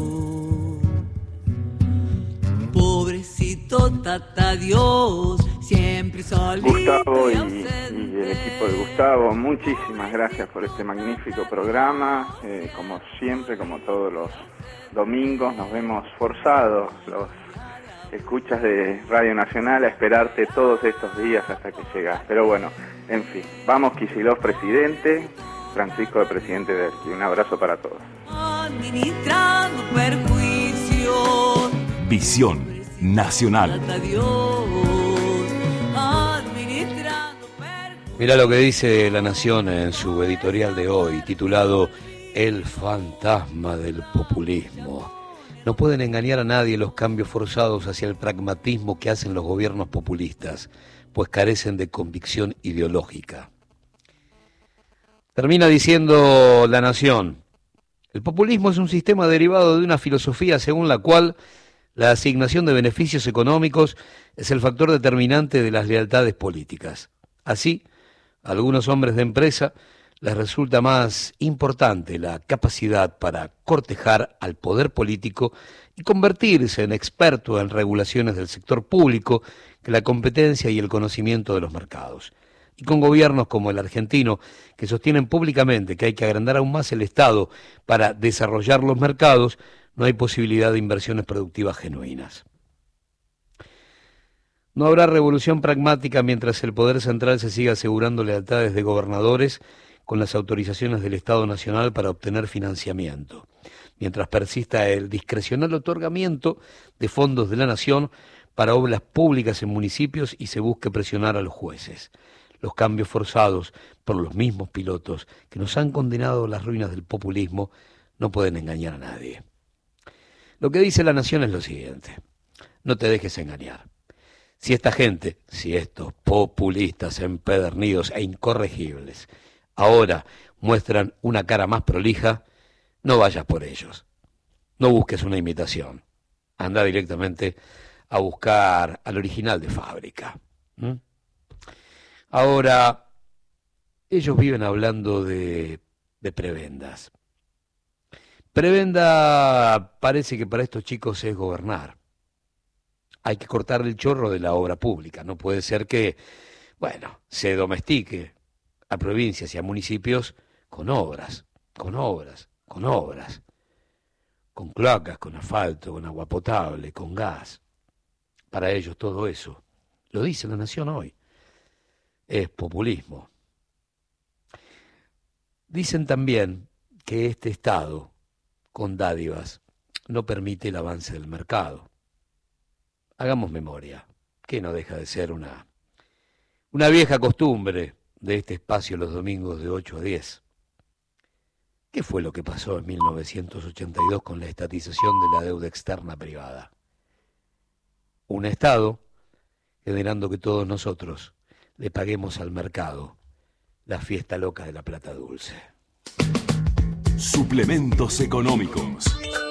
pobrecito tata Dios, siempre solito. Gustavo y, y el equipo de Gustavo, muchísimas gracias por este magnífico programa. Eh, como siempre, como todos los domingos, nos vemos forzados, los escuchas de Radio Nacional, a esperarte todos estos días hasta que llegas. Pero bueno, en fin, vamos Kicillof presidente, Francisco de presidente de y un abrazo para todos. Administrando perjuicios. Visión Nacional. Mirá lo que dice La Nación en su editorial de hoy, titulado El fantasma del populismo. No pueden engañar a nadie los cambios forzados hacia el pragmatismo que hacen los gobiernos populistas, pues carecen de convicción ideológica. Termina diciendo La Nación, el populismo es un sistema derivado de una filosofía según la cual la asignación de beneficios económicos es el factor determinante de las lealtades políticas. Así, a algunos hombres de empresa les resulta más importante la capacidad para cortejar al poder político y convertirse en expertos en regulaciones del sector público que la competencia y el conocimiento de los mercados. Y con gobiernos como el argentino, que sostienen públicamente que hay que agrandar aún más el Estado para desarrollar los mercados, no hay posibilidad de inversiones productivas genuinas. No habrá revolución pragmática mientras el poder central se siga asegurando lealtades de gobernadores con las autorizaciones del Estado Nacional para obtener financiamiento, mientras persista el discrecional otorgamiento de fondos de la Nación para obras públicas en municipios y se busque presionar a los jueces. Los cambios forzados por los mismos pilotos que nos han condenado a las ruinas del populismo no pueden engañar a nadie. Lo que dice la Nación es lo siguiente: no te dejes engañar. Si esta gente, si estos populistas empedernidos e incorregibles ahora muestran una cara más prolija, no vayas por ellos. No busques una imitación. Anda directamente a buscar al original de fábrica. ¿Mm? Ahora, ellos viven hablando de, de prebendas. Prebenda parece que para estos chicos es gobernar. Hay que cortar el chorro de la obra pública. No puede ser que, bueno, se domestique a provincias y a municipios con obras, con obras, con obras, con cloacas, con asfalto, con agua potable, con gas. Para ellos todo eso, lo dice la Nación hoy, es populismo. Dicen también que este Estado, con dádivas, no permite el avance del mercado. Hagamos memoria, que no deja de ser una, una vieja costumbre de este espacio los domingos de ocho a diez. ¿Qué fue lo que pasó en mil novecientos ochenta y dos con la estatización de la deuda externa privada? Un Estado generando que todos nosotros le paguemos al mercado la fiesta loca de la plata dulce. Suplementos económicos.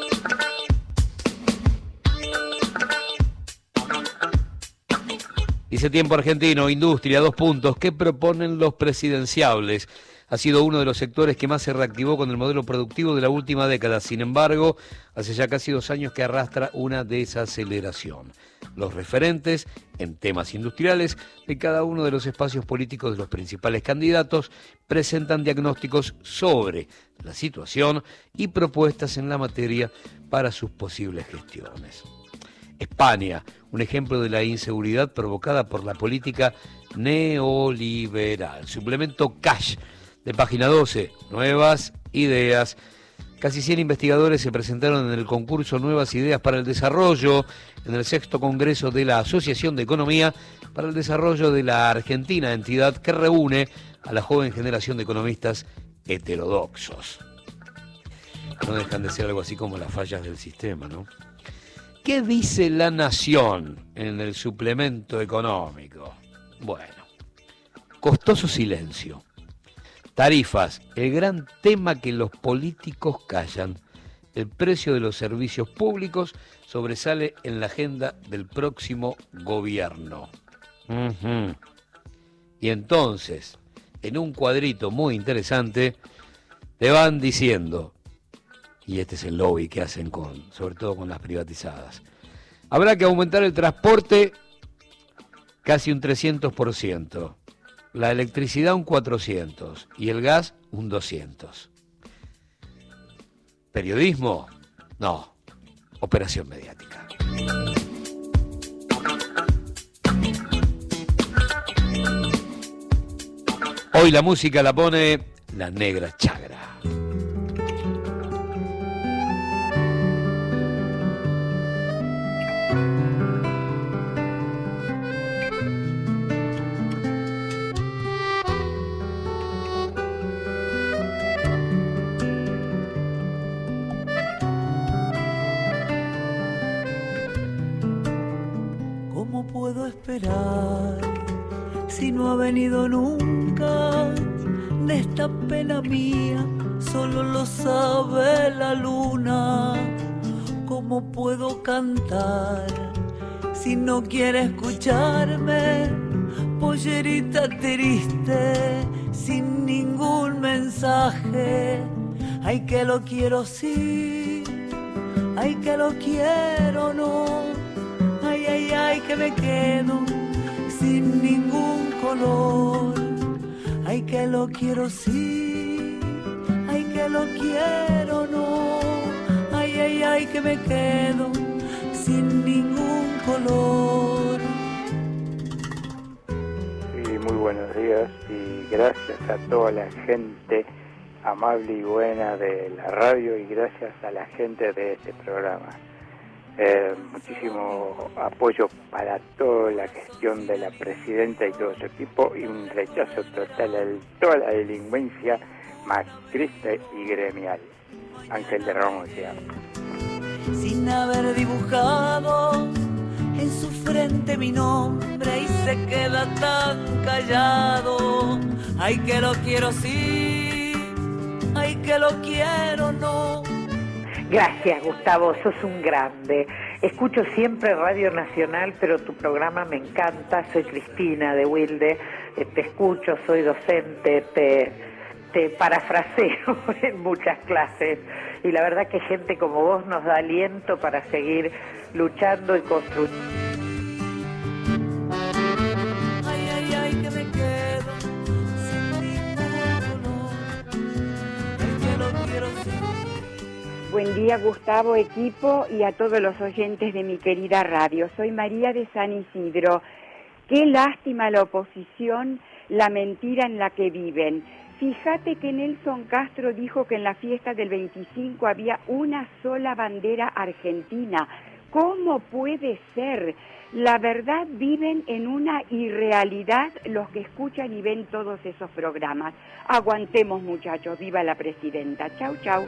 Dice Tiempo Argentino, industria, dos puntos. ¿Qué proponen los presidenciables? Ha sido uno de los sectores que más se reactivó con el modelo productivo de la última década. Sin embargo, hace ya casi dos años que arrastra una desaceleración. Los referentes en temas industriales de cada uno de los espacios políticos de los principales candidatos presentan diagnósticos sobre la situación y propuestas en la materia para sus posibles gestiones. España, un ejemplo de la inseguridad provocada por la política neoliberal. Suplemento Cash, de página doce, nuevas ideas. Casi cien investigadores se presentaron en el concurso Nuevas Ideas para el Desarrollo en el sexto congreso de la Asociación de Economía para el Desarrollo de la Argentina, entidad que reúne a la joven generación de economistas heterodoxos. No dejan de ser algo así como las fallas del sistema, ¿no? ¿Qué dice la Nación en el suplemento económico? Bueno, costoso silencio. Tarifas, el gran tema que los políticos callan. El precio de los servicios públicos sobresale en la agenda del próximo gobierno. Uh-huh. Y entonces, en un cuadrito muy interesante, te van diciendo, y este es el lobby que hacen con, sobre todo con las privatizadas, habrá que aumentar el transporte casi un trescientos por ciento. La electricidad un cuatrocientos por ciento y el gas un doscientos por ciento. ¿Periodismo? No, operación mediática. Hoy la música la pone la Negra Chagra. Si no ha venido nunca de esta pena mía, solo lo sabe la luna. ¿Cómo puedo cantar si no quiere escucharme? Pollerita triste, sin ningún mensaje. Ay, que lo quiero sí, ay, que lo quiero no. Ay, ay, ay, que me quedo sin ningún color. Ay, que lo quiero sí, ay, que lo quiero no. Ay, ay, ay, que me quedo sin ningún color. Sí, muy buenos días y gracias a toda la gente amable y buena de la radio y gracias a la gente de este programa. Eh, muchísimo apoyo para toda la gestión de la presidenta y todo su equipo y un rechazo total a toda la delincuencia macrista y gremial. Ángel de Ramos, te amo. Sin haber dibujado en su frente mi nombre y se queda tan callado. Ay, que lo quiero sí, ay, que lo quiero no. Gracias, Gustavo, sos un grande. Escucho siempre Radio Nacional, pero tu programa me encanta. Soy Cristina de Wilde, eh, te escucho, soy docente, te, te parafraseo en muchas clases. Y la verdad que gente como vos nos da aliento para seguir luchando y construyendo. Ay, ay, ay, que me quedo sin ningún dolor. Ay, que lo quiero sin... Buen día, Gustavo, equipo, y a todos los oyentes de mi querida radio. Soy María de San Isidro. Qué lástima la oposición, la mentira en la que viven. Fíjate que Nelson Castro dijo que en la fiesta del veinticinco había una sola bandera argentina. ¿Cómo puede ser? La verdad, viven en una irrealidad los que escuchan y ven todos esos programas. Aguantemos, muchachos. Viva la presidenta. Chau, chau.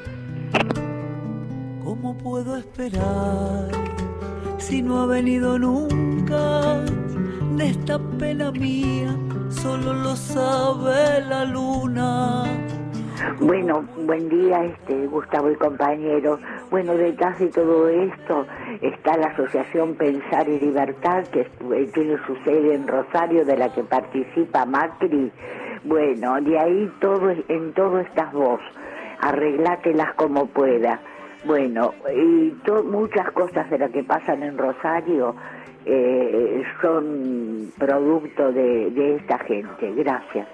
¿Cómo puedo esperar si no ha venido nunca de esta pena mía? Solo lo sabe la luna. Bueno, buen día, este Gustavo y compañero. Bueno, detrás de todo esto está la Asociación Pensar y Libertad, que eh, tiene su sede en Rosario, de la que participa Macri. Bueno, de ahí todo, en todo estás vos. Arreglátelas como pueda. Bueno, y to- muchas cosas de las que pasan en Rosario eh, son producto de, de esta gente. Gracias.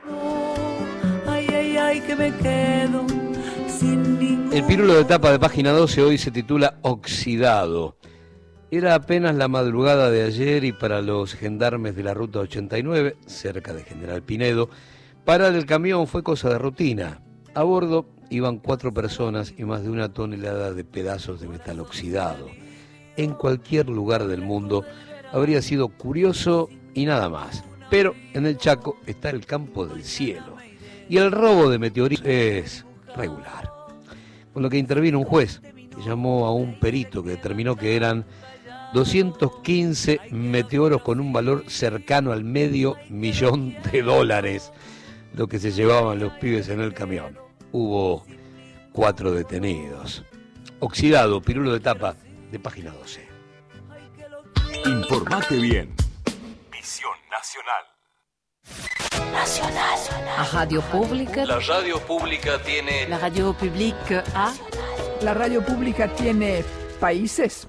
Ay, ay, ay, que me quedo sin ningún... El pirulo de tapa de página doce hoy se titula Oxidado. Era apenas la madrugada de ayer y para los gendarmes de la ruta ochenta y nueve, cerca de General Pinedo, parar el camión fue cosa de rutina. A bordo iban cuatro personas y más de una tonelada de pedazos de metal oxidado. En cualquier lugar del mundo habría sido curioso y nada más. Pero en el Chaco está el campo del cielo. Y el robo de meteoritos es regular. Con lo que intervino un juez que llamó a un perito que determinó que eran doscientos quince meteoros con un valor cercano al medio millón de dólares, lo que se llevaban los pibes en el camión. Hubo cuatro detenidos. Oxidado, pirulo de tapa de página doce. Informate bien. Misión Nacional. Nacional. La radio pública. La radio pública tiene... La radio pública a... La radio pública tiene países.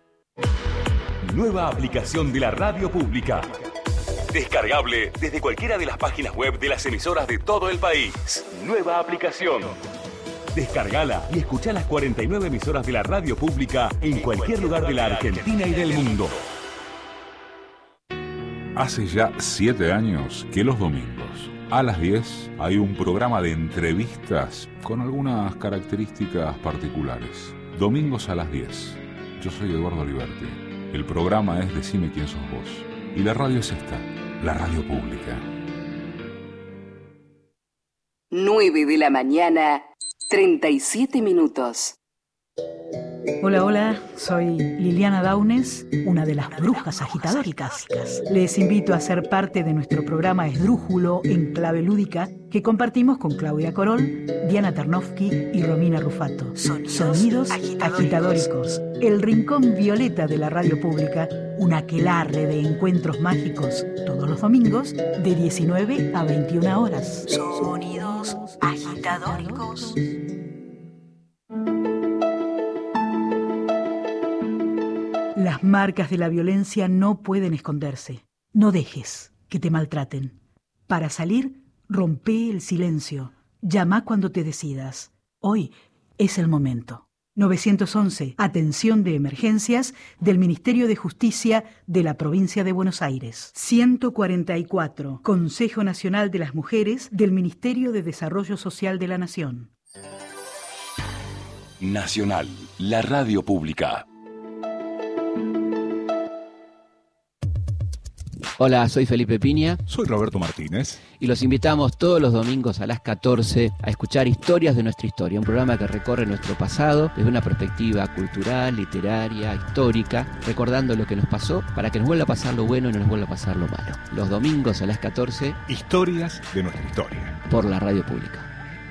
Nueva aplicación de la radio pública. Descargable desde cualquiera de las páginas web de las emisoras de todo el país. Nueva aplicación. Descargala y escuchá las cuarenta y nueve emisoras de la radio pública en cualquier lugar de la Argentina y del mundo. Hace ya siete años que los domingos a las diez hay un programa de entrevistas con algunas características particulares. Domingos a las diez. Yo soy Eduardo Liberti. El programa es Decime quién sos vos. Y la radio es esta, la radio pública. nueve de la mañana, treinta y siete minutos. Hola, hola, soy Liliana Daunes, una de las brujas agitadóricas. Les invito a ser parte de nuestro programa Esdrújulo en clave lúdica que compartimos con Claudia Corol, Diana Tarnowski y Romina Rufato. Sonidos, Sonidos agitadóricos. agitadóricos. El rincón violeta de la radio pública, un aquelarre de encuentros mágicos todos los domingos de diecinueve a veintiuna horas. Sonidos agitadóricos. Las marcas de la violencia no pueden esconderse. No dejes que te maltraten. Para salir, rompe el silencio. Llama cuando te decidas. Hoy es el momento. nueve once, Atención de Emergencias del Ministerio de Justicia de la Provincia de Buenos Aires. ciento cuarenta y cuatro, Consejo Nacional de las Mujeres del Ministerio de Desarrollo Social de la Nación. Nacional, la radio pública. Hola, soy Felipe Piña. Soy Roberto Martínez. Y los invitamos todos los domingos a las catorce a escuchar Historias de nuestra historia, un programa que recorre nuestro pasado desde una perspectiva cultural, literaria, histórica, recordando lo que nos pasó para que nos vuelva a pasar lo bueno y no nos vuelva a pasar lo malo. Los domingos a las catorce, Historias de nuestra historia. Por la radio pública.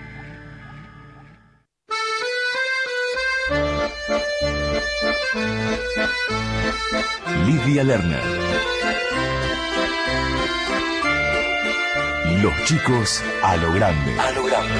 Lidia Lerner. Los chicos a lo grande. A lo grande.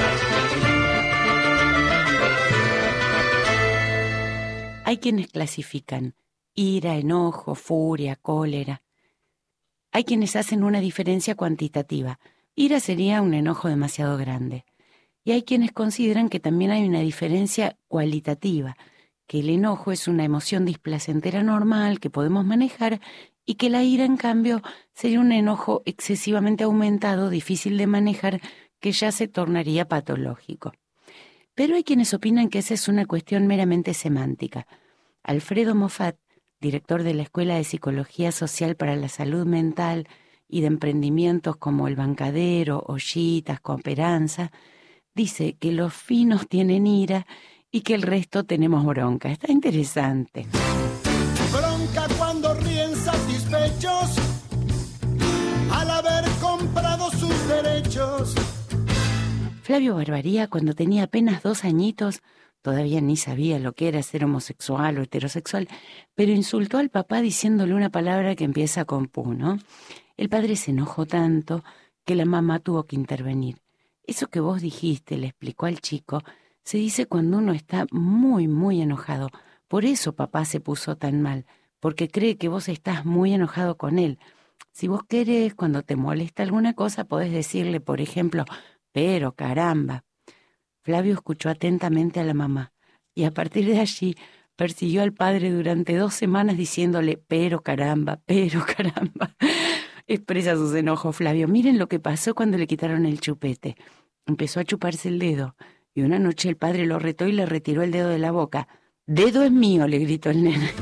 Hay quienes clasifican ira, enojo, furia, cólera. Hay quienes hacen una diferencia cuantitativa. Ira sería un enojo demasiado grande. Y hay quienes consideran que también hay una diferencia cualitativa, que el enojo es una emoción displacentera normal que podemos manejar y que la ira, en cambio, sería un enojo excesivamente aumentado, difícil de manejar, que ya se tornaría patológico. Pero hay quienes opinan que esa es una cuestión meramente semántica. Alfredo Moffat, director de la Escuela de Psicología Social para la Salud Mental y de emprendimientos como El Bancadero, Ollitas, Cooperanza, dice que los finos tienen ira y que el resto tenemos bronca. Está interesante. Bronca cuando ríen satisfechos al haber comprado sus derechos. Flavio Barbaría, cuando tenía apenas dos añitos, todavía ni sabía lo que era ser homosexual o heterosexual, pero insultó al papá diciéndole una palabra que empieza con pu, ¿no? El padre se enojó tanto que la mamá tuvo que intervenir. Eso que vos dijiste, le explicó al chico, se dice cuando uno está muy, muy enojado. Por eso papá se puso tan mal, porque cree que vos estás muy enojado con él. Si vos querés, cuando te molesta alguna cosa, podés decirle, por ejemplo, pero caramba. Flavio escuchó atentamente a la mamá y a partir de allí persiguió al padre durante dos semanas diciéndole, pero caramba, pero caramba. Expresa sus enojos Flavio. Miren lo que pasó cuando le quitaron el chupete. Empezó a chuparse el dedo y una noche el padre lo retó y le retiró el dedo de la boca. «Dedo es mío», le gritó el nene.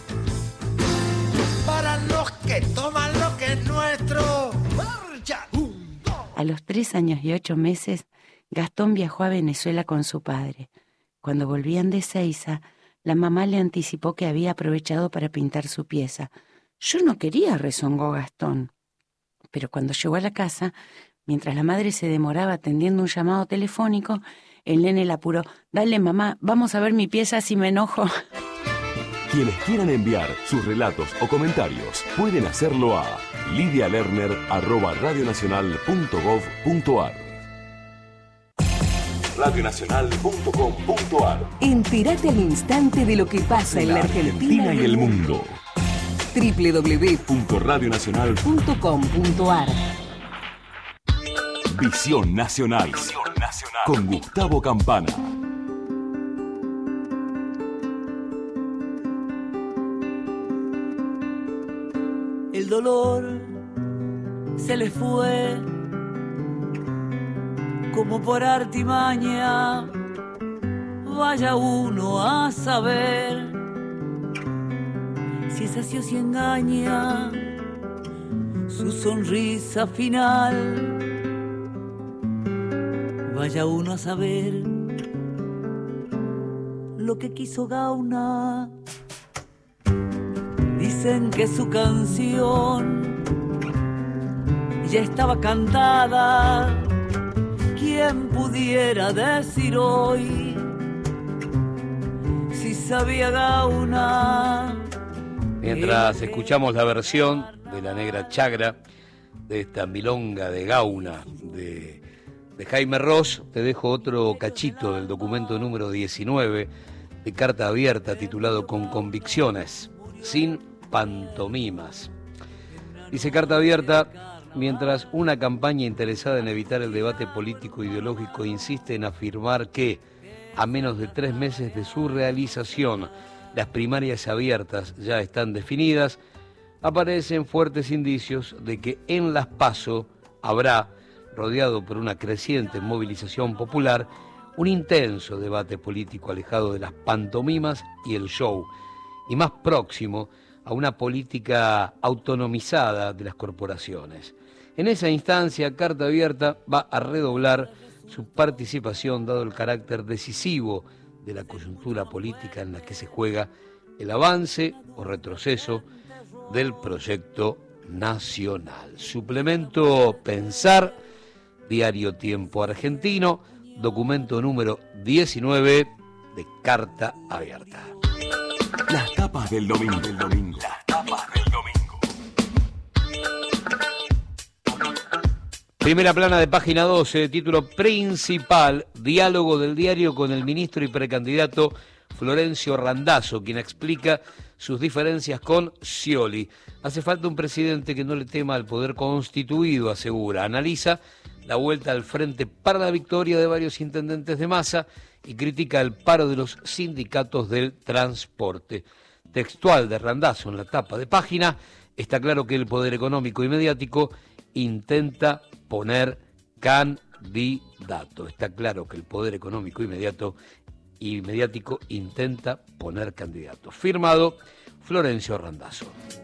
Para los que toman lo que es nuestro, marcha. Un, dos. A los tres años y ocho meses, Gastón viajó a Venezuela con su padre. Cuando volvían de Seiza, la mamá le anticipó que había aprovechado para pintar su pieza. «Yo no quería», rezongó Gastón. Pero cuando llegó a la casa, mientras la madre se demoraba atendiendo un llamado telefónico, el nene la apuró. «Dale, mamá, vamos a ver mi pieza si me enojo». Quienes quieran enviar sus relatos o comentarios pueden hacerlo a lidia lerner arroba radionacional punto gov punto ar. radionacional punto com punto ar. Entérate al instante de lo que pasa en la, la Argentina, Argentina y el mundo. doble u doble u doble u punto radionacional punto com punto ar. Visión Nacional. Visión Nacional. Con Gustavo Campana. El dolor se le fue como por artimaña. Vaya uno a saber si es así o si engaña su sonrisa final. Vaya uno a saber lo que quiso Gauna. Dicen que su canción ya estaba cantada. ¿Quién pudiera decir hoy si sabía Gauna? Mientras escuchamos la versión de La Negra Chagra, de esta milonga de Gauna, de... de Jaime Ross, te dejo otro cachito del documento número diecinueve de Carta Abierta titulado Con Convicciones, sin pantomimas. Dice Carta Abierta, mientras una campaña interesada en evitar el debate político ideológico insiste en afirmar que a menos de tres meses de su realización. Las primarias abiertas ya están definidas. Aparecen fuertes indicios de que en las PASO habrá, rodeado por una creciente movilización popular, un intenso debate político alejado de las pantomimas y el show, y más próximo a una política autonomizada de las corporaciones. En esa instancia, Carta Abierta va a redoblar su participación, dado el carácter decisivo de la coyuntura política en la que se juega el avance o retroceso del proyecto nacional. Suplemento Pensar, Diario Tiempo Argentino, documento número diecinueve de Carta Abierta. Las tapas del domingo. Del domingo. Las tapas del domingo. Primera plana de página doce, título principal, diálogo del diario con el ministro y precandidato Florencio Randazzo, quien explica sus diferencias con Scioli. Hace falta un presidente que no le tema al poder constituido, asegura. Analiza la vuelta al frente para la victoria de varios intendentes de Massa y critica el paro de los sindicatos del transporte. Textual de Randazzo en la tapa de página, está claro que el poder económico y mediático intenta poner candidato. Está claro que el poder económico inmediato y mediático intenta poner candidato. Firmado Florencio Randazzo.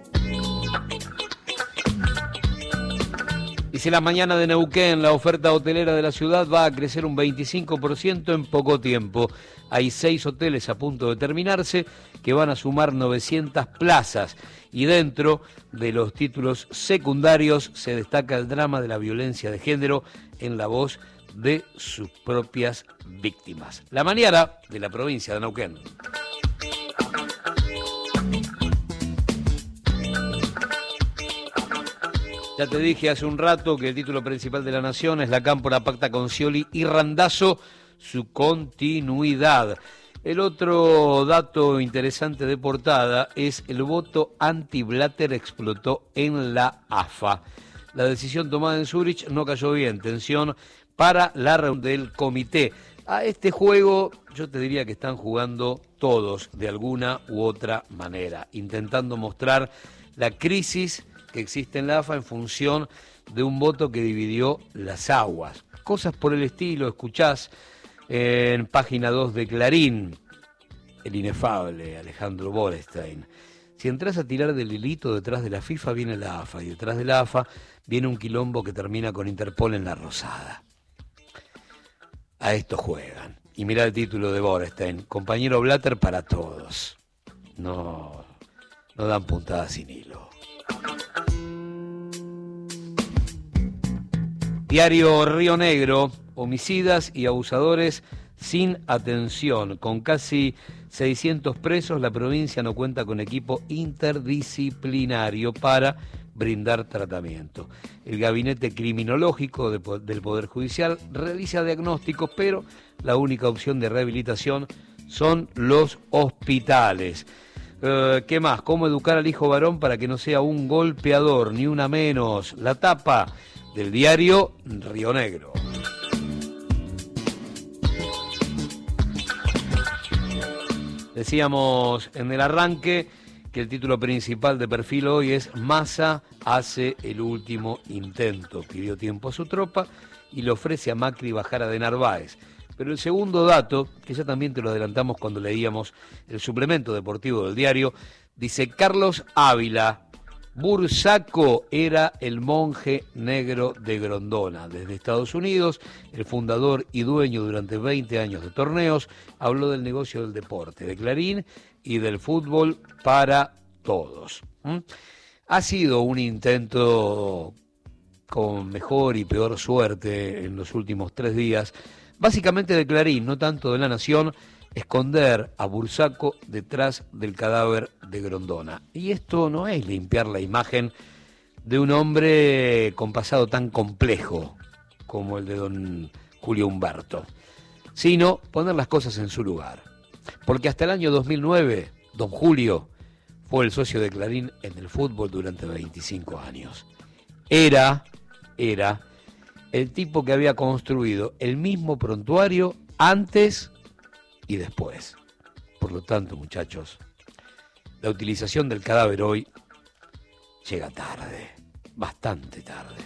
Dice La Mañana de Neuquén, la oferta hotelera de la ciudad va a crecer un veinticinco por ciento en poco tiempo. Hay seis hoteles a punto de terminarse que van a sumar novecientas plazas y dentro de los títulos secundarios se destaca el drama de la violencia de género en la voz de sus propias víctimas. La Mañana de la provincia de Neuquén. Ya te dije hace un rato que el título principal de La Nación es La Cámpora pacta con Scioli y Randazzo su continuidad. El otro dato interesante de portada es el voto anti-Blatter explotó en la A F A. La decisión tomada en Zurich no cayó bien, tensión para la reunión del comité. A este juego yo te diría que están jugando todos de alguna u otra manera, intentando mostrar la crisis que existe en la A F A en función de un voto que dividió las aguas. Cosas por el estilo, escuchás en página dos de Clarín, el inefable Alejandro Borestein. Si entras a tirar del hilito, detrás de la FIFA viene la A F A, y detrás de la A F A viene un quilombo que termina con Interpol en la Rosada. A esto juegan. Y mirá el título de Borestein, compañero Blatter para todos. No, no dan puntadas sin hilo. Diario Río Negro, homicidas y abusadores sin atención. Con casi seiscientos presos, la provincia no cuenta con equipo interdisciplinario para brindar tratamiento. El gabinete criminológico de, del Poder Judicial realiza diagnósticos, pero la única opción de rehabilitación son los hospitales. Uh, ¿Qué más? ¿Cómo educar al hijo varón para que no sea un golpeador, ni una menos? La tapa del diario Río Negro. Decíamos en el arranque que el título principal de Perfil hoy es Massa hace el último intento. Pidió tiempo a su tropa y le ofrece a Macri bajar a de Narváez. Pero el segundo dato, que ya también te lo adelantamos cuando leíamos el suplemento deportivo del diario, dice Carlos Ávila, Bursaco era el monje negro de Grondona. Desde Estados Unidos, el fundador y dueño durante veinte años de torneos, habló del negocio del deporte, de Clarín y del fútbol para todos. ¿Mm? Ha sido un intento con mejor y peor suerte en los últimos tres días, básicamente de Clarín, no tanto de La Nación, esconder a Bursaco detrás del cadáver de Grondona. Y esto no es limpiar la imagen de un hombre con pasado tan complejo como el de don Julio Humberto, sino poner las cosas en su lugar. Porque hasta el año dos mil nueve, don Julio fue el socio de Clarín en el fútbol durante veinticinco años. Era, era el tipo que había construido el mismo prontuario antes y después. Por lo tanto, muchachos, la utilización del cadáver hoy llega tarde, bastante tarde.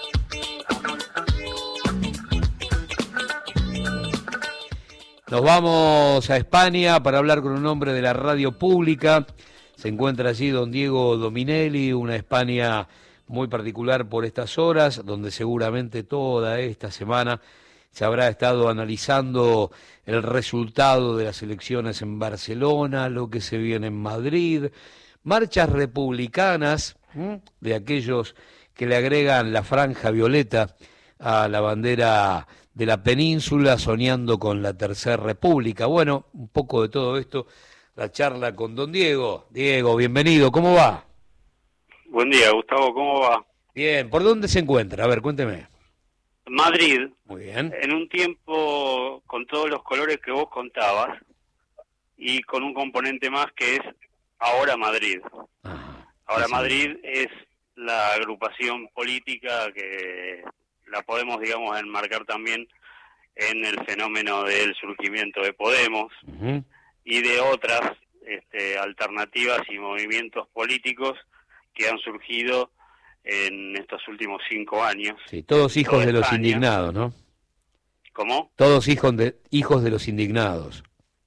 Nos vamos a España para hablar con un hombre de la radio pública. Se encuentra allí don Diego Dominelli, una España muy particular por estas horas, donde seguramente toda esta semana se habrá estado analizando el resultado de las elecciones en Barcelona, lo que se viene en Madrid, marchas republicanas, ¿m? de aquellos que le agregan la franja violeta a la bandera de la península, soñando con la Tercera República. Bueno, un poco de todo esto, la charla con don Diego. Diego, bienvenido, ¿cómo va? Buen día, Gustavo, ¿cómo va? Bien, ¿por dónde se encuentra? A ver, cuénteme. Madrid. Muy bien. En un tiempo con todos los colores que vos contabas y con un componente más que es Ahora Madrid. Ah, Ahora sí, Madrid es la agrupación política que la podemos, digamos, enmarcar también en el fenómeno del surgimiento de Podemos uh-huh. y de otras este, alternativas y movimientos políticos que han surgido en estos últimos cinco años. Sí, todos hijos Toda de los España. indignados, ¿no? ¿Cómo? Todos hijos de, hijos de los indignados.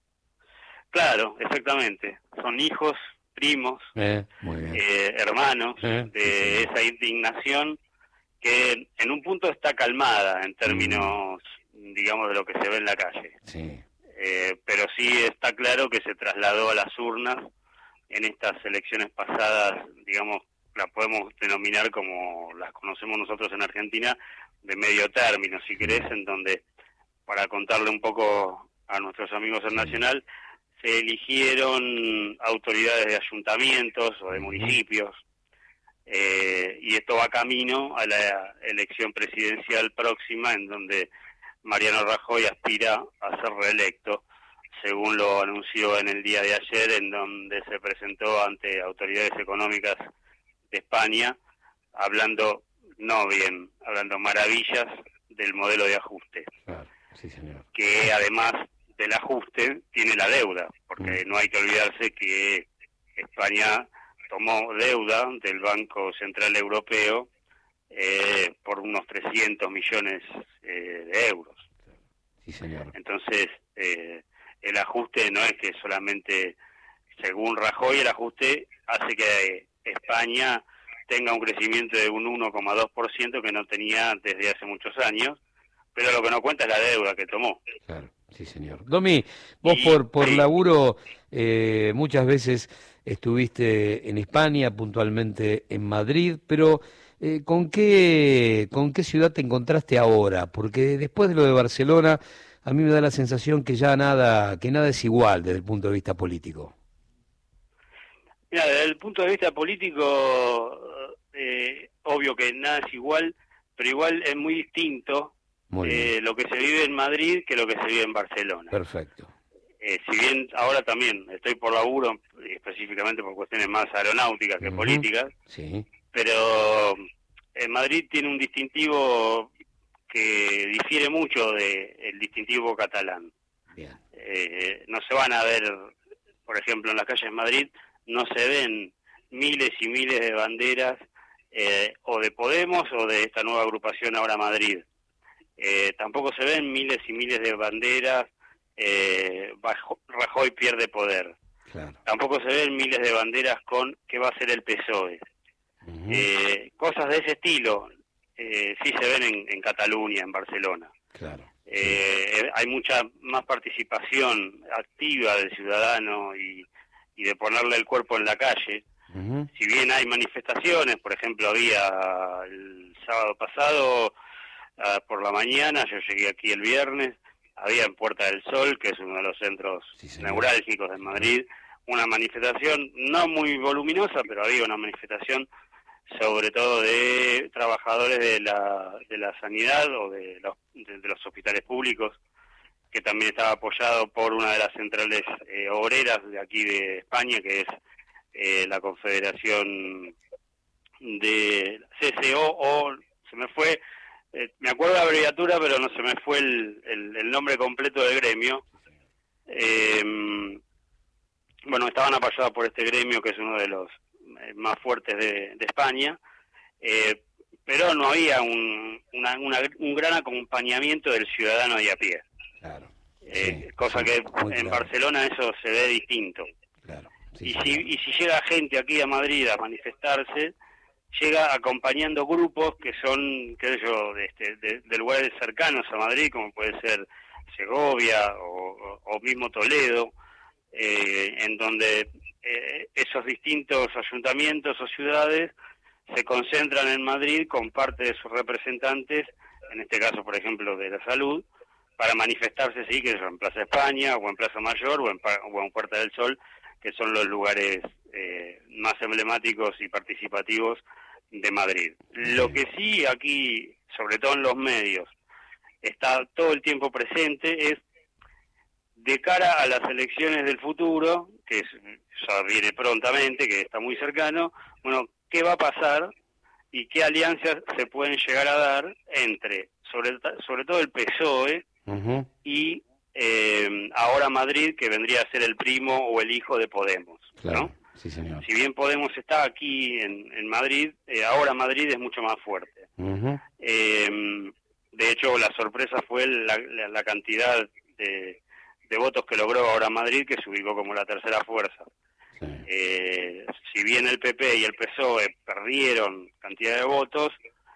Claro, exactamente. Son hijos, primos, Eh, muy bien. eh, hermanos Eh, de sí, sí. esa indignación que en un punto está calmada en términos, digamos, de lo que se ve en la calle. Sí. Eh, pero sí está claro que se trasladó a las urnas en estas elecciones pasadas, digamos, las podemos denominar como las conocemos nosotros en Argentina, de medio término, si querés, en donde, para contarle un poco a nuestros amigos del Nacional, se eligieron autoridades de ayuntamientos o de municipios, eh, y esto va camino a la elección presidencial próxima, en donde Mariano Rajoy aspira a ser reelecto, según lo anunció en el día de ayer, en donde se presentó ante autoridades económicas de España, hablando, no bien, hablando maravillas del modelo de ajuste. Claro, sí, señor. Que además del ajuste tiene la deuda, porque no hay que olvidarse que España tomó deuda del Banco Central Europeo eh, por unos trescientos millones eh, de euros. Sí, señor. Entonces, eh, el ajuste no es que solamente, según Rajoy, el ajuste hace que España tenga un crecimiento de un uno coma dos por ciento que no tenía desde hace muchos años, pero lo que no cuenta es la deuda que tomó. Claro, sí, señor. Domi, vos Y- por, por sí. laburo eh, muchas veces estuviste en España, puntualmente en Madrid, pero eh, ¿con qué, con qué ciudad te encontraste ahora? Porque después de lo de Barcelona, a mí me da la sensación que ya nada, que nada es igual desde el punto de vista político. Mira, desde el punto de vista político, eh, obvio que nada es igual, pero igual es muy distinto Muy eh, bien, lo que se vive en Madrid que lo que se vive en Barcelona. perfecto. Eh, si bien ahora también estoy por laburo, específicamente por cuestiones más aeronáuticas que Ujú. políticas, Sí, pero en Madrid tiene un distintivo que difiere mucho del distintivo catalán. bien. Eh, no se van a ver, por ejemplo, en las calles de Madrid, no se ven miles y miles de banderas eh, o de Podemos o de esta nueva agrupación Ahora Madrid. Eh, tampoco se ven miles y miles de banderas, eh, bajo, Rajoy pierde poder. Claro. Tampoco se ven miles de banderas con qué va a ser el P S O E. Ujú. Eh, cosas de ese estilo eh, sí se ven en, en Cataluña, en Barcelona. Claro. Eh, hay mucha más participación activa del ciudadano y, y de ponerle el cuerpo en la calle. Ujú. Si bien hay manifestaciones, por ejemplo, había el sábado pasado ah, por la mañana, yo llegué aquí el viernes, había en Puerta del Sol, que es uno de los centros neurálgicos de Madrid, una manifestación no muy voluminosa, pero había una manifestación sobre todo de trabajadores de la, de la sanidad o de los, de, de los hospitales públicos, que también estaba apoyado por una de las centrales eh, obreras de aquí de España, que es eh, la Confederación de C C O, o se me fue, eh, me acuerdo la abreviatura, pero no se me fue el, el, el nombre completo del gremio, eh, bueno, estaban apoyados por este gremio que es uno de los más fuertes de, de España, eh, pero no había un, una, una, un gran acompañamiento del ciudadano de a pie. Claro. Eh, sí, cosa sí, que en claro. Barcelona eso se ve distinto. Claro. Sí, y, si, y si llega gente aquí a Madrid a manifestarse, llega acompañando grupos que son, qué sé yo, de, este, de, de lugares cercanos a Madrid, como puede ser Segovia o, o mismo Toledo, eh, en donde eh, esos distintos ayuntamientos o ciudades se concentran en Madrid con parte de sus representantes, en este caso, por ejemplo, de la salud, para manifestarse, sí, que es en Plaza España, o en Plaza Mayor, o en, o en Puerta del Sol, que son los lugares eh, más emblemáticos y participativos de Madrid. Lo que sí aquí, sobre todo en los medios, está todo el tiempo presente es, de cara a las elecciones del futuro, que es, ya viene prontamente, que está muy cercano, bueno, ¿qué va a pasar y qué alianzas se pueden llegar a dar entre, sobre, sobre todo el P S O E, uh-huh. y eh, ahora Madrid, que vendría a ser el primo o el hijo de Podemos, claro, ¿no? Sí, señor. Si bien Podemos está aquí en, en Madrid, eh, ahora Madrid es mucho más fuerte. Uh-huh. Eh, de hecho, la sorpresa fue la, la, la cantidad de, de votos que logró ahora Madrid, que se ubicó como la tercera fuerza. Sí. Eh, si bien el P P y el P S O E perdieron cantidad de votos,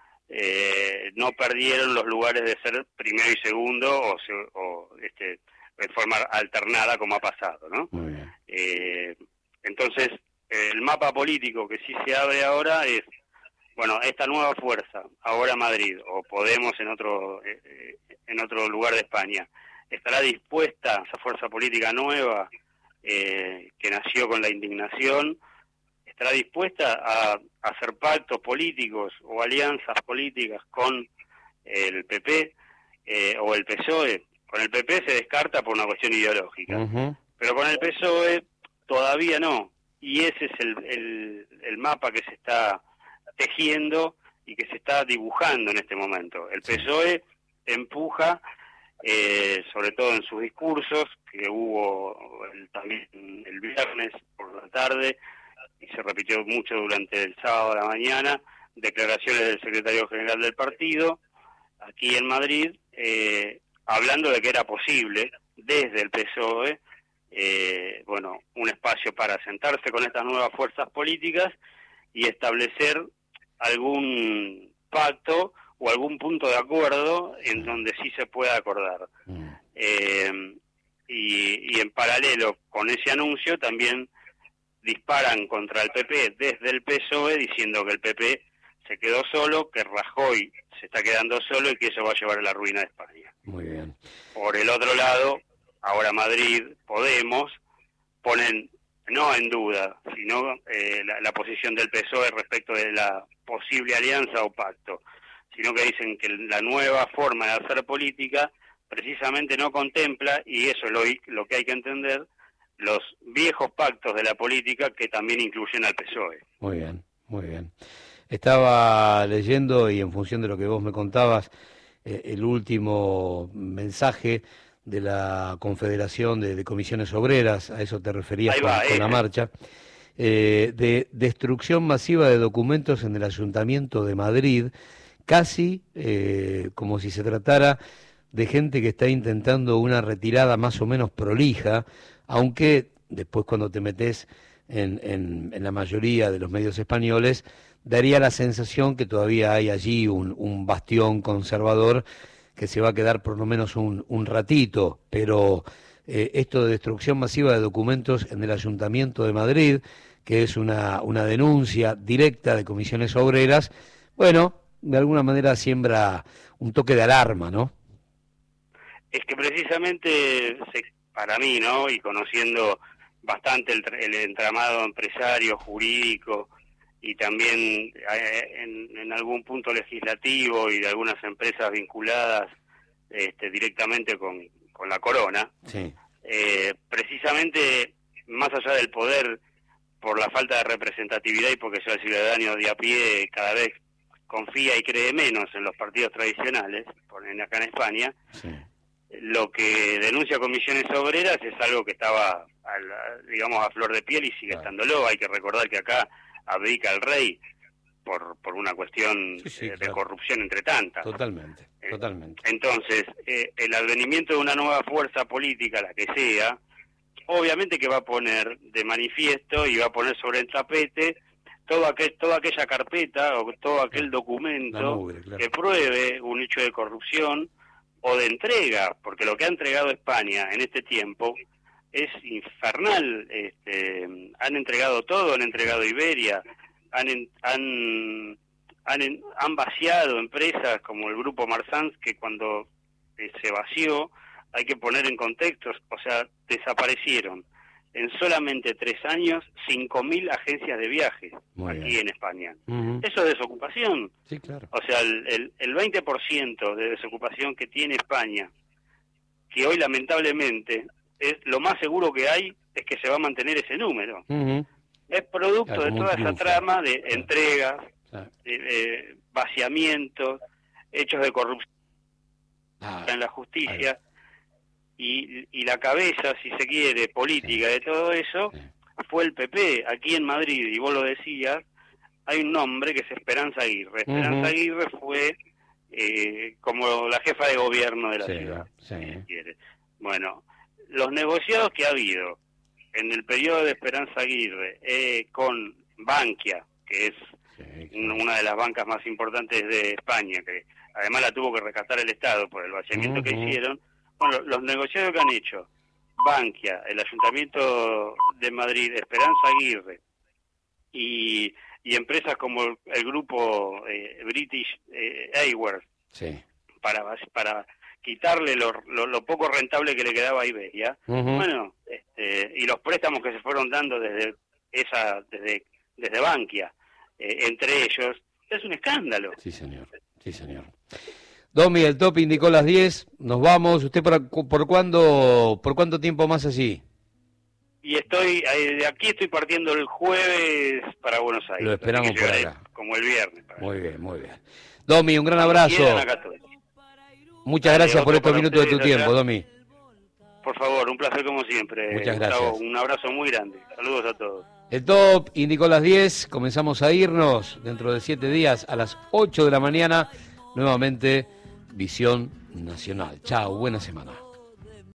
eh, no perdieron los lugares de ser primero y segundo o, se, o este, de forma alternada como ha pasado, ¿no? Muy bien. Eh, entonces, el mapa político que sí se abre ahora es, bueno, esta nueva fuerza, ahora Madrid, o Podemos en otro, eh, en otro lugar de España, ¿estará dispuesta esa fuerza política nueva eh, que nació con la indignación? ¿Estará dispuesta a, a hacer pactos políticos o alianzas políticas con el P P eh, o el P S O E? Con el P P se descarta por una cuestión ideológica, uh-huh. pero con el P S O E todavía no, y ese es el, el, el mapa que se está tejiendo y que se está dibujando en este momento. El P S O E empuja, eh, sobre todo en sus discursos, que hubo el, también el viernes por la tarde, y se repitió mucho durante el sábado a la mañana, declaraciones del secretario general del partido, aquí en Madrid, eh, hablando de que era posible, desde el P S O E, eh, bueno, un espacio para sentarse con estas nuevas fuerzas políticas y establecer algún pacto o algún punto de acuerdo en donde sí se pueda acordar. Mm. Eh, y, y en paralelo con ese anuncio también disparan contra el P P desde el P S O E diciendo que el P P se quedó solo, que Rajoy se está quedando solo y que eso va a llevar a la ruina de España. Muy bien. Por el otro lado, ahora Madrid, Podemos, ponen no en duda, sino eh, la, la posición del P S O E respecto de la posible alianza o pacto, sino que dicen que la nueva forma de hacer política precisamente no contempla, y eso es lo, lo que hay que entender, los viejos pactos de la política que también incluyen al P S O E. Muy bien, muy bien. Estaba leyendo, y en función de lo que vos me contabas, eh, el último mensaje de la Confederación de, de Comisiones Obreras, a eso te referías con, va, con eh. la marcha, eh, de destrucción masiva de documentos en el Ayuntamiento de Madrid, casi eh, como si se tratara de gente que está intentando una retirada más o menos prolija, aunque después cuando te metes en, en, en la mayoría de los medios españoles, daría la sensación que todavía hay allí un, un bastión conservador que se va a quedar por lo menos un, un ratito, pero eh, esto de destrucción masiva de documentos en el Ayuntamiento de Madrid, que es una, una denuncia directa de Comisiones Obreras, bueno, de alguna manera siembra un toque de alarma, ¿no? Es que precisamente, para mí, ¿no?, y conociendo bastante el, el entramado empresario, jurídico, y también en, en algún punto legislativo y de algunas empresas vinculadas este, directamente con, con la corona, sí. eh, precisamente más allá del poder, por la falta de representatividad y porque ya el ciudadano de a pie cada vez confía y cree menos en los partidos tradicionales, por acá en España, sí. Lo que denuncia Comisiones Obreras es algo que estaba, a la, digamos, a flor de piel y sigue claro. estándolo. Hay que recordar que acá abdica el rey por por una cuestión sí, sí, eh, claro. de corrupción entre tantas. Totalmente, eh, totalmente. Entonces, eh, el advenimiento de una nueva fuerza política, la que sea, obviamente que va a poner de manifiesto y va a poner sobre el tapete todo aquel, toda aquella carpeta o todo aquel documento mugre, claro. que pruebe un hecho de corrupción o de entrega, porque lo que ha entregado España en este tiempo es infernal. Este, han entregado todo, han entregado Iberia, han han han, han vaciado empresas como el Grupo Marsans, que cuando eh, se vació, hay que poner en contexto, o sea, desaparecieron en solamente tres años cinco mil agencias de viajes Muy aquí bien. en España. Uh-huh. Eso es desocupación. Sí, claro. O sea, el, el, el veinte por ciento de desocupación que tiene España, que hoy lamentablemente es lo más seguro que hay, es que se va a mantener ese número. Uh-huh. Es producto claro, de toda esa trama de claro. entregas, claro. de, de vaciamientos, hechos de corrupción ah, en la justicia. Claro. Y, y la cabeza, si se quiere, política sí. de todo eso, sí. fue el P P. Aquí en Madrid, y vos lo decías, hay un nombre que es Esperanza Aguirre. Esperanza uh-huh. Aguirre fue eh, como la jefa de gobierno de la sí, ciudad, sí. si se quiere. Bueno, los negociados que ha habido en el periodo de Esperanza Aguirre eh, con Bankia, que es sí, una, una de las bancas más importantes de España, que además la tuvo que rescatar el Estado por el vaciamiento uh-huh. que hicieron. Bueno, los negociados que han hecho Bankia, el Ayuntamiento de Madrid, Esperanza Aguirre y, y empresas como el, el grupo eh, British eh, Airways sí. para para quitarle lo, lo, lo poco rentable que le quedaba a Iberia, uh-huh. bueno, este, y los préstamos que se fueron dando desde esa desde desde Bankia, eh, entre ellos, es un escándalo. Sí, señor. Sí, señor. Domi, el top indicó las diez, nos vamos. ¿Usted por, por cuándo por cuánto tiempo más así? Y estoy, de aquí estoy partiendo el jueves para Buenos Aires. Lo esperamos por acá. Como el viernes. Muy bien, muy bien. Domi, un gran abrazo. Muchas Dale, gracias por estos minutos de tu tiempo, allá. Domi. Por favor, un placer como siempre. Muchas gracias. Gustavo, un abrazo muy grande. Saludos a todos. El top indicó las diez, comenzamos a irnos dentro de siete días a las ocho de la mañana, nuevamente Visión Nacional. Chao, buena semana.